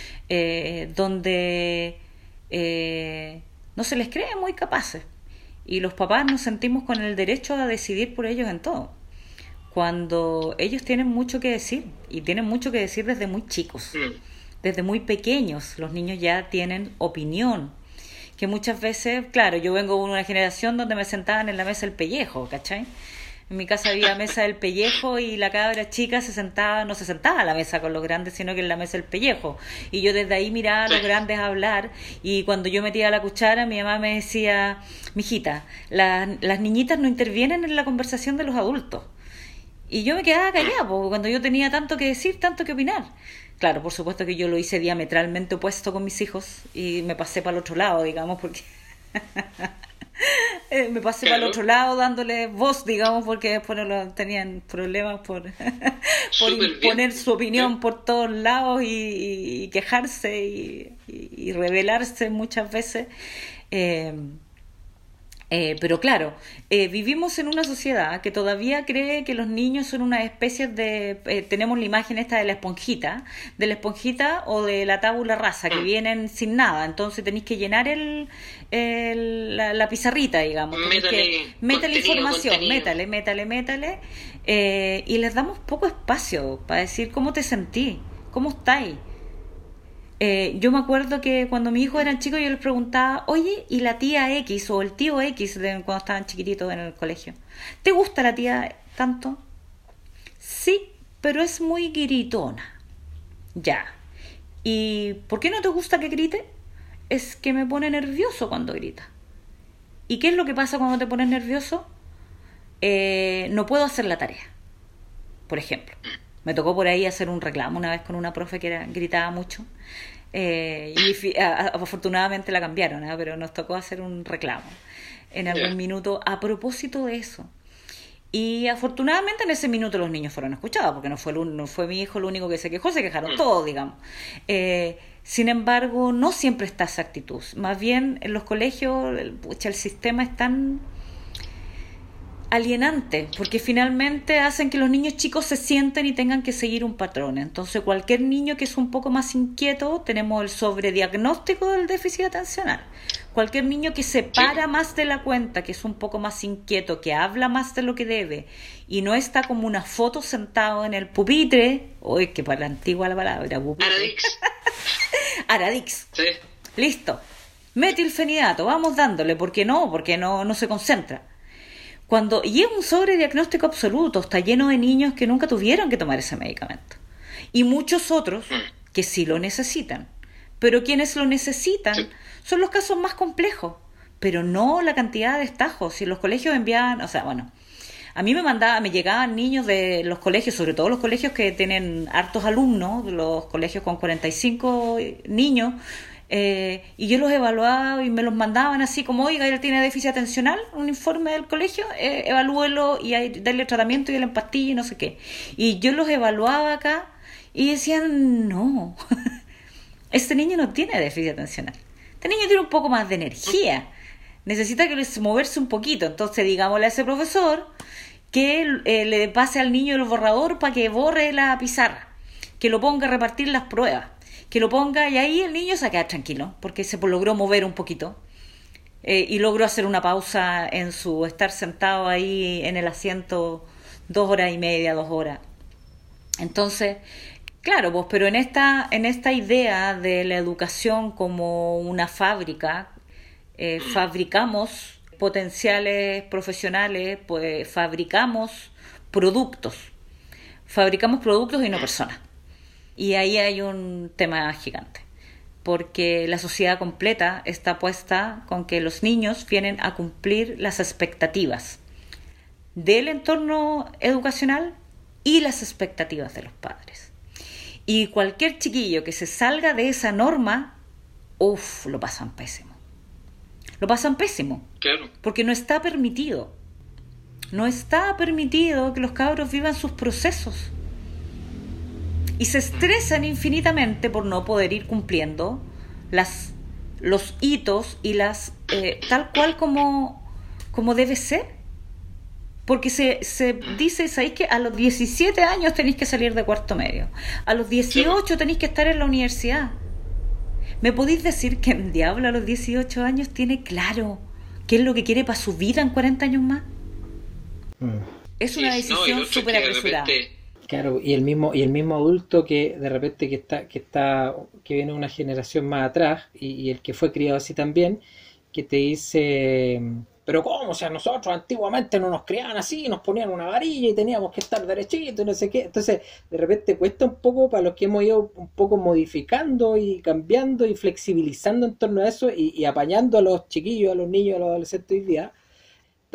donde no se les cree muy capaces, y los papás nos sentimos con el derecho a decidir por ellos en todo, cuando ellos tienen mucho que decir, y tienen mucho que decir desde muy chicos. Desde muy pequeños los niños ya tienen opinión, que muchas veces, claro, yo vengo de una generación donde me sentaban en la mesa del pellejo, ¿cachai? En mi casa había mesa del pellejo y la cabra chica no se sentaba a la mesa con los grandes, sino que en la mesa del pellejo. Y yo desde ahí miraba a los grandes hablar, y cuando yo metía la cuchara, mi mamá me decía: mijita, las niñitas no intervienen en la conversación de los adultos. Y yo me quedaba callada, porque cuando yo tenía tanto que decir, tanto que opinar. Claro, por supuesto que yo lo hice diametralmente opuesto con mis hijos y me pasé para el otro lado, digamos, porque me pasé para el otro lado dándole voz, digamos, porque después tenían problemas por, por imponer su opinión por todos lados y quejarse y rebelarse muchas veces. Pero claro, vivimos en una sociedad que todavía cree que los niños son una especie de... tenemos la imagen esta de la esponjita o de la tabula rasa, que vienen sin nada, entonces tenéis que llenar la pizarrita, digamos. Métale información, métale, y les damos poco espacio para decir cómo te sentís, cómo estáis. Yo me acuerdo que cuando mis hijos eran chicos yo les preguntaba, oye, ¿y la tía X o el tío X cuando estaban chiquititos en el colegio? ¿Te gusta la tía tanto? Sí, pero es muy gritona. Ya. ¿Y por qué no te gusta que grite? Es que me pone nervioso cuando grita. ¿Y qué es lo que pasa cuando te pones nervioso? No puedo hacer la tarea, por ejemplo. Me tocó por ahí hacer un reclamo una vez con una profe que gritaba mucho. Afortunadamente la cambiaron, pero nos tocó hacer un reclamo en algún minuto a propósito de eso. Y afortunadamente en ese minuto los niños fueron escuchados, porque no fue mi hijo el único que se quejó, se quejaron todos, digamos. Sin embargo, no siempre está esa actitud. Más bien en los colegios el sistema es tan alienante, porque finalmente hacen que los niños chicos se sienten y tengan que seguir un patrón. Entonces cualquier niño que es un poco más inquieto, tenemos el sobrediagnóstico del déficit atencional. Cualquier niño que se para más de la cuenta, que es un poco más inquieto, que habla más de lo que debe y no está como una foto sentado en el pupitre, uy, que para la antigua la palabra pupitre. Aradix. Sí. Listo, metilfenidato, vamos dándole, porque no se concentra. Y es un sobrediagnóstico absoluto, está lleno de niños que nunca tuvieron que tomar ese medicamento. Y muchos otros que sí lo necesitan. Pero quienes lo necesitan son los casos más complejos, pero no la cantidad de estajos. Si los colegios enviaban, a mí me llegaban niños de los colegios, sobre todo los colegios que tienen hartos alumnos, los colegios con 45 niños, y yo los evaluaba y me los mandaban así como, oiga, él tiene déficit atencional, un informe del colegio, evalúelo y darle tratamiento y darle pastilla y no sé qué. Y yo los evaluaba acá y decían, no, este niño no tiene déficit atencional, este niño tiene un poco más de energía, necesita moverse un poquito. Entonces digámosle a ese profesor que le pase al niño el borrador para que borre la pizarra, que lo ponga a repartir las pruebas, que lo ponga, y ahí el niño se queda tranquilo porque se logró mover un poquito, y logró hacer una pausa en su estar sentado ahí en el asiento 2 horas y media, 2 horas. Entonces, claro, pues, pero en esta idea de la educación como una fábrica, fabricamos potenciales profesionales, pues fabricamos productos y no personas. Y ahí hay un tema gigante, porque la sociedad completa está puesta con que los niños vienen a cumplir las expectativas del entorno educacional y las expectativas de los padres. Y cualquier chiquillo que se salga de esa norma, lo pasan pésimo. Lo pasan pésimo. Claro. Porque no está permitido. No está permitido que los cabros vivan sus procesos. Y se estresan infinitamente por no poder ir cumpliendo los hitos y tal cual como debe ser. Porque se dice, ¿sabéis que a los 17 años tenéis que salir de cuarto medio? A los 18 tenéis que estar en la universidad. ¿Me podéis decir que el diablo a los 18 años tiene claro qué es lo que quiere para su vida en 40 años más? Es una decisión súper apresurada. Claro, y el mismo adulto que de repente que viene de una generación más atrás, y el que fue criado así también, que te dice, pero ¿cómo? O sea, nosotros antiguamente no nos criaban así, nos ponían una varilla y teníamos que estar derechitos y no sé qué. Entonces, de repente cuesta un poco para los que hemos ido un poco modificando y cambiando y flexibilizando en torno a eso y apañando a los chiquillos, a los niños, a los adolescentes hoy día.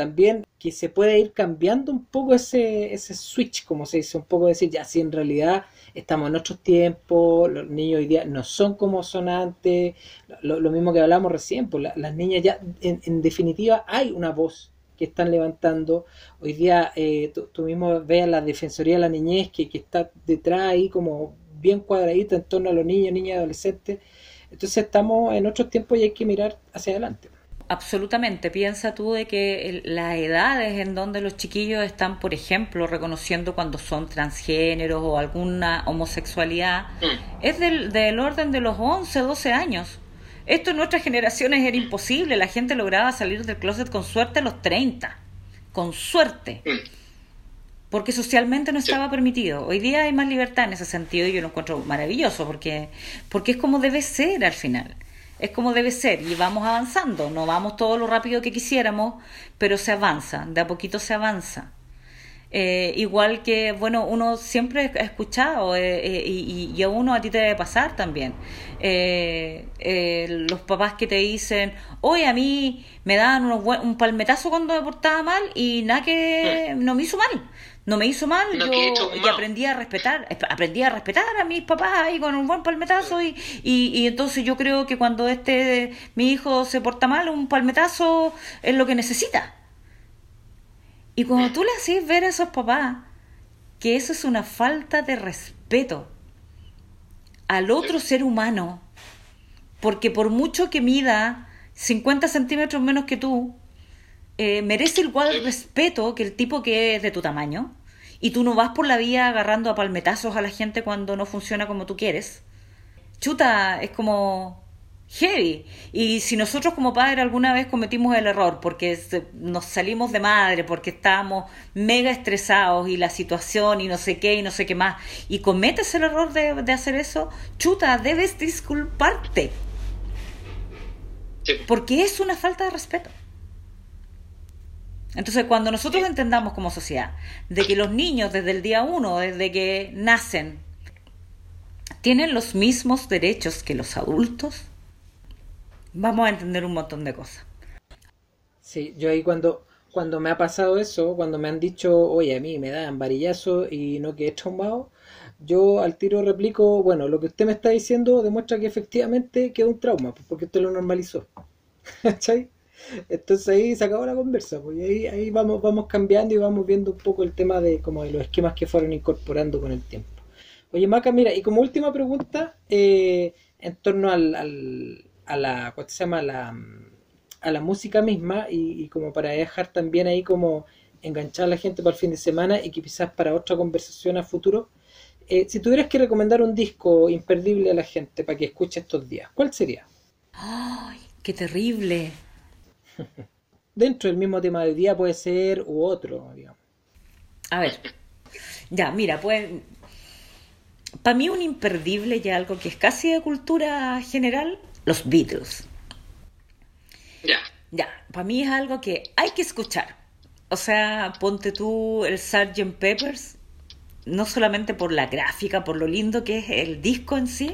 también que se puede ir cambiando un poco ese switch, como se dice, un poco decir, ya si en realidad estamos en otros tiempos, los niños hoy día no son como son antes, lo mismo que hablamos recién, pues las niñas ya, en definitiva, hay una voz que están levantando. Hoy día tú mismo ves la Defensoría de la Niñez que está detrás ahí como bien cuadradita en torno a los niños, niñas y adolescentes. Entonces estamos en otros tiempos y hay que mirar hacia adelante. Absolutamente. Piensa tú de que las edades en donde los chiquillos están, por ejemplo, reconociendo cuando son transgéneros o alguna homosexualidad, es del orden de los 11, 12 años. Esto en nuestras generaciones era imposible. La gente lograba salir del closet con suerte a los 30. Con suerte. Porque socialmente no estaba permitido. Hoy día hay más libertad en ese sentido y yo lo encuentro maravilloso porque es como debe ser al final. Es como debe ser y vamos avanzando. No vamos todo lo rápido que quisiéramos, pero se avanza. De a poquito se avanza. Igual que, bueno, uno siempre ha escuchado y a uno a ti te debe pasar también. Los papás que te dicen, oye, a mí me daban un palmetazo cuando me portaba mal y nada que no me hizo mal. No me hizo mal, no, yo y aprendí a respetar a mis papás ahí con un buen palmetazo y entonces yo creo que cuando mi hijo se porta mal, un palmetazo es lo que necesita. Y cuando tú le haces ver a esos papás que eso es una falta de respeto al otro ser humano, porque por mucho que mida 50 centímetros menos que tú, merece igual respeto que el tipo que es de tu tamaño, y tú no vas por la vía agarrando a palmetazos a la gente cuando no funciona como tú quieres. Chuta, es como heavy. Y si nosotros como padres alguna vez cometimos el error porque nos salimos de madre, porque estábamos mega estresados y la situación y no sé qué más, y cometes el error de hacer eso, chuta, debes disculparte. Porque es una falta de respeto. Entonces, cuando nosotros entendamos como sociedad de que los niños desde el día 1, desde que nacen, tienen los mismos derechos que los adultos, vamos a entender un montón de cosas. Sí, yo ahí cuando me ha pasado eso, cuando me han dicho, oye, a mí me dan varillazo y no quedé traumado, yo al tiro replico, bueno, lo que usted me está diciendo demuestra que efectivamente quedó un trauma, pues, porque usted lo normalizó. ¿Cachai? Entonces ahí se acabó la conversa, pues, y ahí vamos cambiando y vamos viendo un poco el tema de como de los esquemas que fueron incorporando con el tiempo. Oye, Maca, mira, y como última pregunta, en torno a la, ¿cómo se llama? A la música misma y como para dejar también ahí como enganchar a la gente para el fin de semana y que quizás para otra conversación a futuro, si tuvieras que recomendar un disco imperdible a la gente para que escuche estos días, ¿cuál sería? ¡Ay, qué terrible! Dentro del mismo tema del día puede ser u otro, digamos. A ver, ya, mira, pues para mí un imperdible ya algo que es casi de cultura general, los Beatles. Ya, para mí es algo que hay que escuchar. O sea, ponte tú el Sgt. Peppers, no solamente por la gráfica, por lo lindo que es el disco en sí,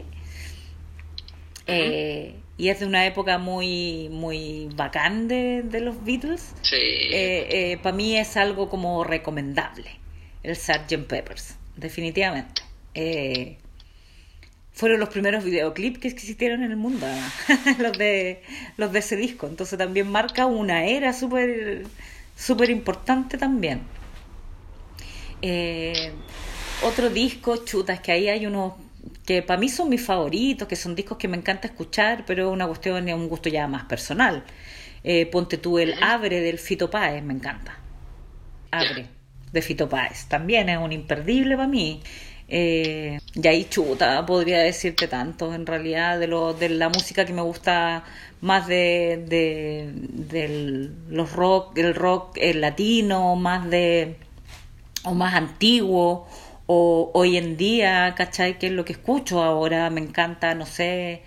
y es de una época muy muy bacán de los Beatles. Para mí es algo como recomendable el Sgt. Peppers, definitivamente. Fueron los primeros videoclips que existieron en el mundo, los de ese disco, entonces también marca una era súper súper importante también. Otro disco, chuta, es que ahí hay unos que para mí son mis favoritos, que son discos que me encanta escuchar, pero es una cuestión, es un gusto ya más personal. Ponte tú el Abre del Fito Páez, me encanta. Abre de Fito Páez, también es un imperdible para mí. Y ahí chuta, podría decirte tanto en realidad de la música que me gusta más de los rock, el rock latino, más o más antiguo, o hoy en día, ¿cachai? Que es lo que escucho ahora, me encanta, no sé,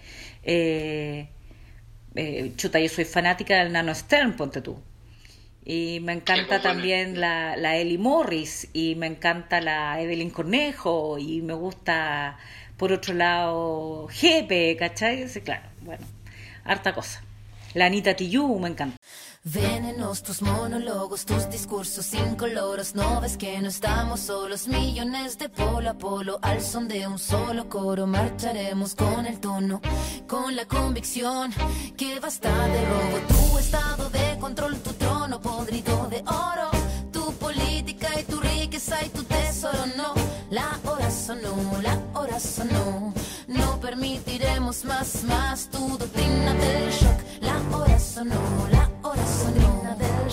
chuta, yo soy fanática del Nano Stern, ponte tú. Y me encanta también la Ellie Morris, y me encanta la Evelyn Cornejo, y me gusta, por otro lado, Jepe, ¿cachai? Sí, claro, bueno, harta cosa. La Anita Tijoux me encanta. Venenos tus monólogos, tus discursos incoloros. No ves que no estamos solos, millones de polo a polo. Al son de un solo coro marcharemos con el tono, con la convicción que basta de robo. Tu estado de control, tu trono podrido de oro, tu política y tu riqueza y tu tesoro. No, la hora sonó, la hora sonó. No permitiremos más tu doctrina del shock. La hora sonó, la hora sonó,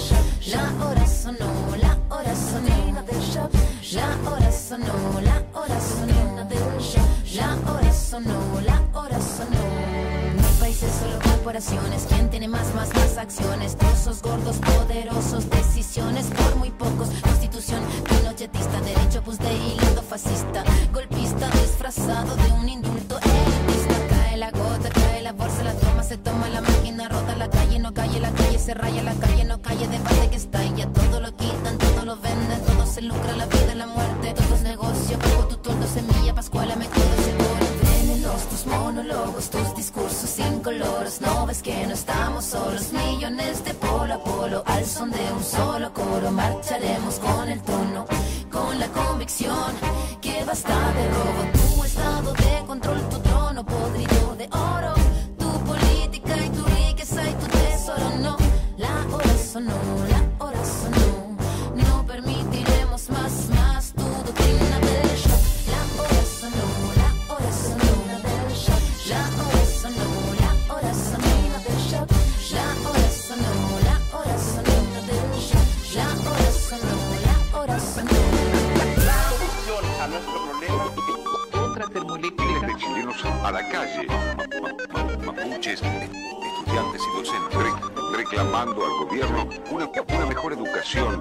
la hora sonó, la hora sonó, la hora sonó, la hora sonó, la hora sonó, la hora sonó. No hay países, solo corporaciones. ¿Quién tiene más acciones? Trozos gordos, poderosos, decisiones por muy pocos. Constitución pinochetista, derecho pues de hilando fascista, golpista disfrazado de un indulto elitista. Cae la gota, cae la bolsa, la toma, se toma la máquina, rota la calle, no calle, la calle se raya, la calle no calle, debate que estalla, todo lo quitan, todo lo venden, todo se lucra, la vida y la muerte, todo es negocio, pago tu toldo, semilla, pascuala, me quedo seguro. Venenos tus monólogos, tus discursos incoloros. No ves que no estamos solos, millones de polo a polo. Al son de un solo coro marcharemos con el tono, con la convicción que basta de robo. Tu estado de control, tu trono podrido de oro, tu política y tu riqueza y tu tesoro. No, la hora sonó, la hora sonó. No permitiremos más tu doctrina del shock. La hora sonó, la hora sonó, la hora sonó, la hora sonó del shock. La hora sonó, la hora sonó del shock. La hora sonó, la hora sonó. La solución a nuestro problema es otra termoeléctrica. De chilenos a la calle, mapuches, estudiantes y docentes, reclamando al gobierno una mejor educación.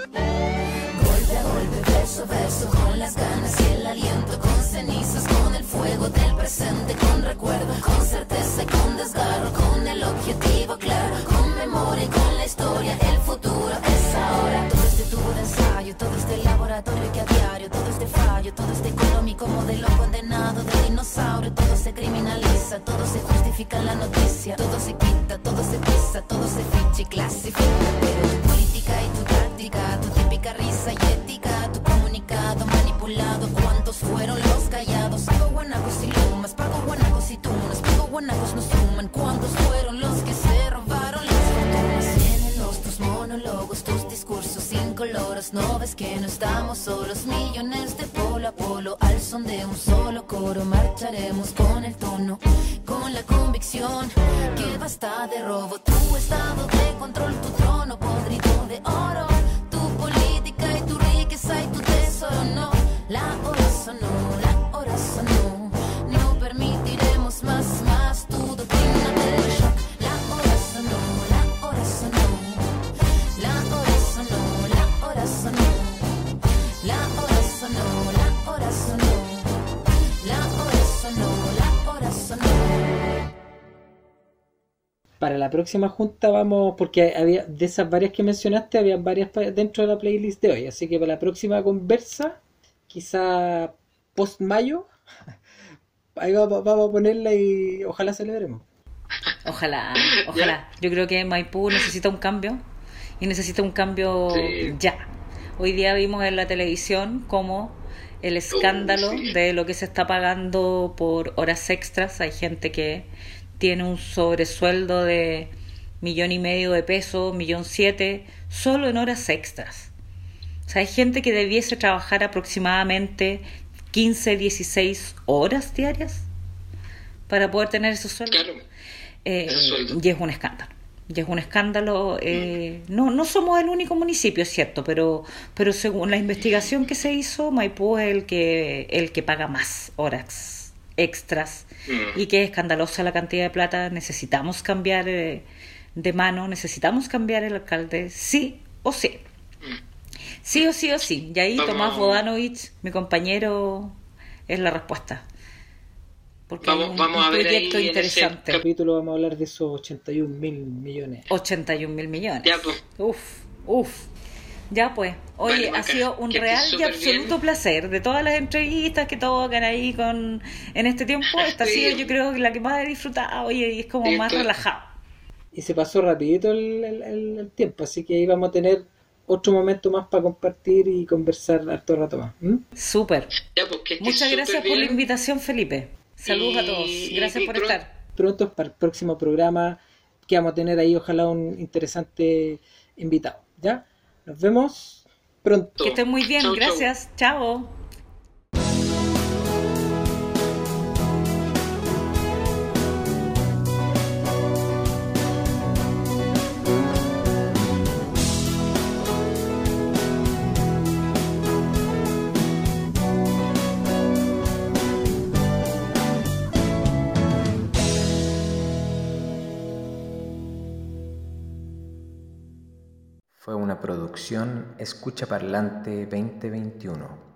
Golpe a golpe, verso a verso, con las ganas y el aliento, con cenizas, con el fuego del presente, con recuerdo, con certeza y con desgarro, con el objetivo claro, con memoria y con la historia, el futuro es ahora. Todo este tubo de ensayo, todo este laboratorio que a diario, todo este fallo, todo este económico modelo condenado de dinosaurio, todo se criminaliza, todo se justifica en la noticia, todo se quita, todo se pisa, todo se ficha y clasifica, pero tu política y tu táctica, tu típica risa y ética, tu comunicado manipulado, ¿cuántos fueron los callados? Pago guanacos y lumas, pago guanacos y tunas, pago guanacos no suman, ¿cuántos fueron los que se robaron las fortunas? Llénenos tus monólogos, tus discursos incoloros. No ves que no estamos solos, millones de polo a polo. Al son de un solo coro marcharemos con el tono, con la convicción que basta de robo. Tu estado de control, tu trono podrido de oro, tu política y tu riqueza y tu tesoro. No, la hora sonó, la hora sonó. No permitiremos más tu doctrina del shock. La hora sonó, la hora sonó. La hora sonó, la hora sonó. La hora sonó, la hora sonó. La hora sonó, la hora sonó. Para la próxima junta vamos, porque había de esas varias que mencionaste, había varias dentro de la playlist de hoy, así que para la próxima conversa, quizá post mayo, ahí vamos a ponerla y ojalá celebremos. Ojalá. Yo creo que Maipú necesita un cambio y necesita un cambio ya. Hoy día vimos en la televisión cómo el escándalo de lo que se está pagando por horas extras. Hay gente que tiene un sobresueldo de 1,5 millones de pesos, 1,7 millones, solo en horas extras. O sea, hay gente que debiese trabajar aproximadamente 15, 16 horas diarias para poder tener esos sueldos. Claro. Y es un escándalo. No somos el único municipio, es cierto, pero según la investigación que se hizo, Maipú es el que paga más horas extras y que es escandalosa la cantidad de plata. Necesitamos cambiar de mano, necesitamos cambiar el alcalde, sí o sí. Sí o sí o sí. Y ahí Tomás Bodanovich, mi compañero, es la respuesta. Porque vamos es un a ver proyecto ahí interesante. en ese Capítulo vamos a hablar de esos 81.000 millones. 81.000 millones. Ya, pues. Uf. Ya pues. Oye, Vale, ha sido un que real estés y súper absoluto bien. placer. De todas las entrevistas que tocan ahí en este tiempo, esta ha Sí. sido, yo creo, la que más he disfrutado. Oye, y es como Sí, más estoy- relajado. y se pasó rapidito el tiempo, así que ahí vamos a tener otro momento más para compartir y conversar harto rato más. Súper. Ya, pues, que estés Muchas gracias súper por la bien. invitación, Felipe. Saludos a todos. Gracias por estar. Pronto para el próximo programa que vamos a tener ahí, ojalá un interesante invitado. ¿Ya? Nos vemos pronto. Que estén muy bien. Chau, chau. Gracias. Chao. Fue una producción Escucha Parlante 2021.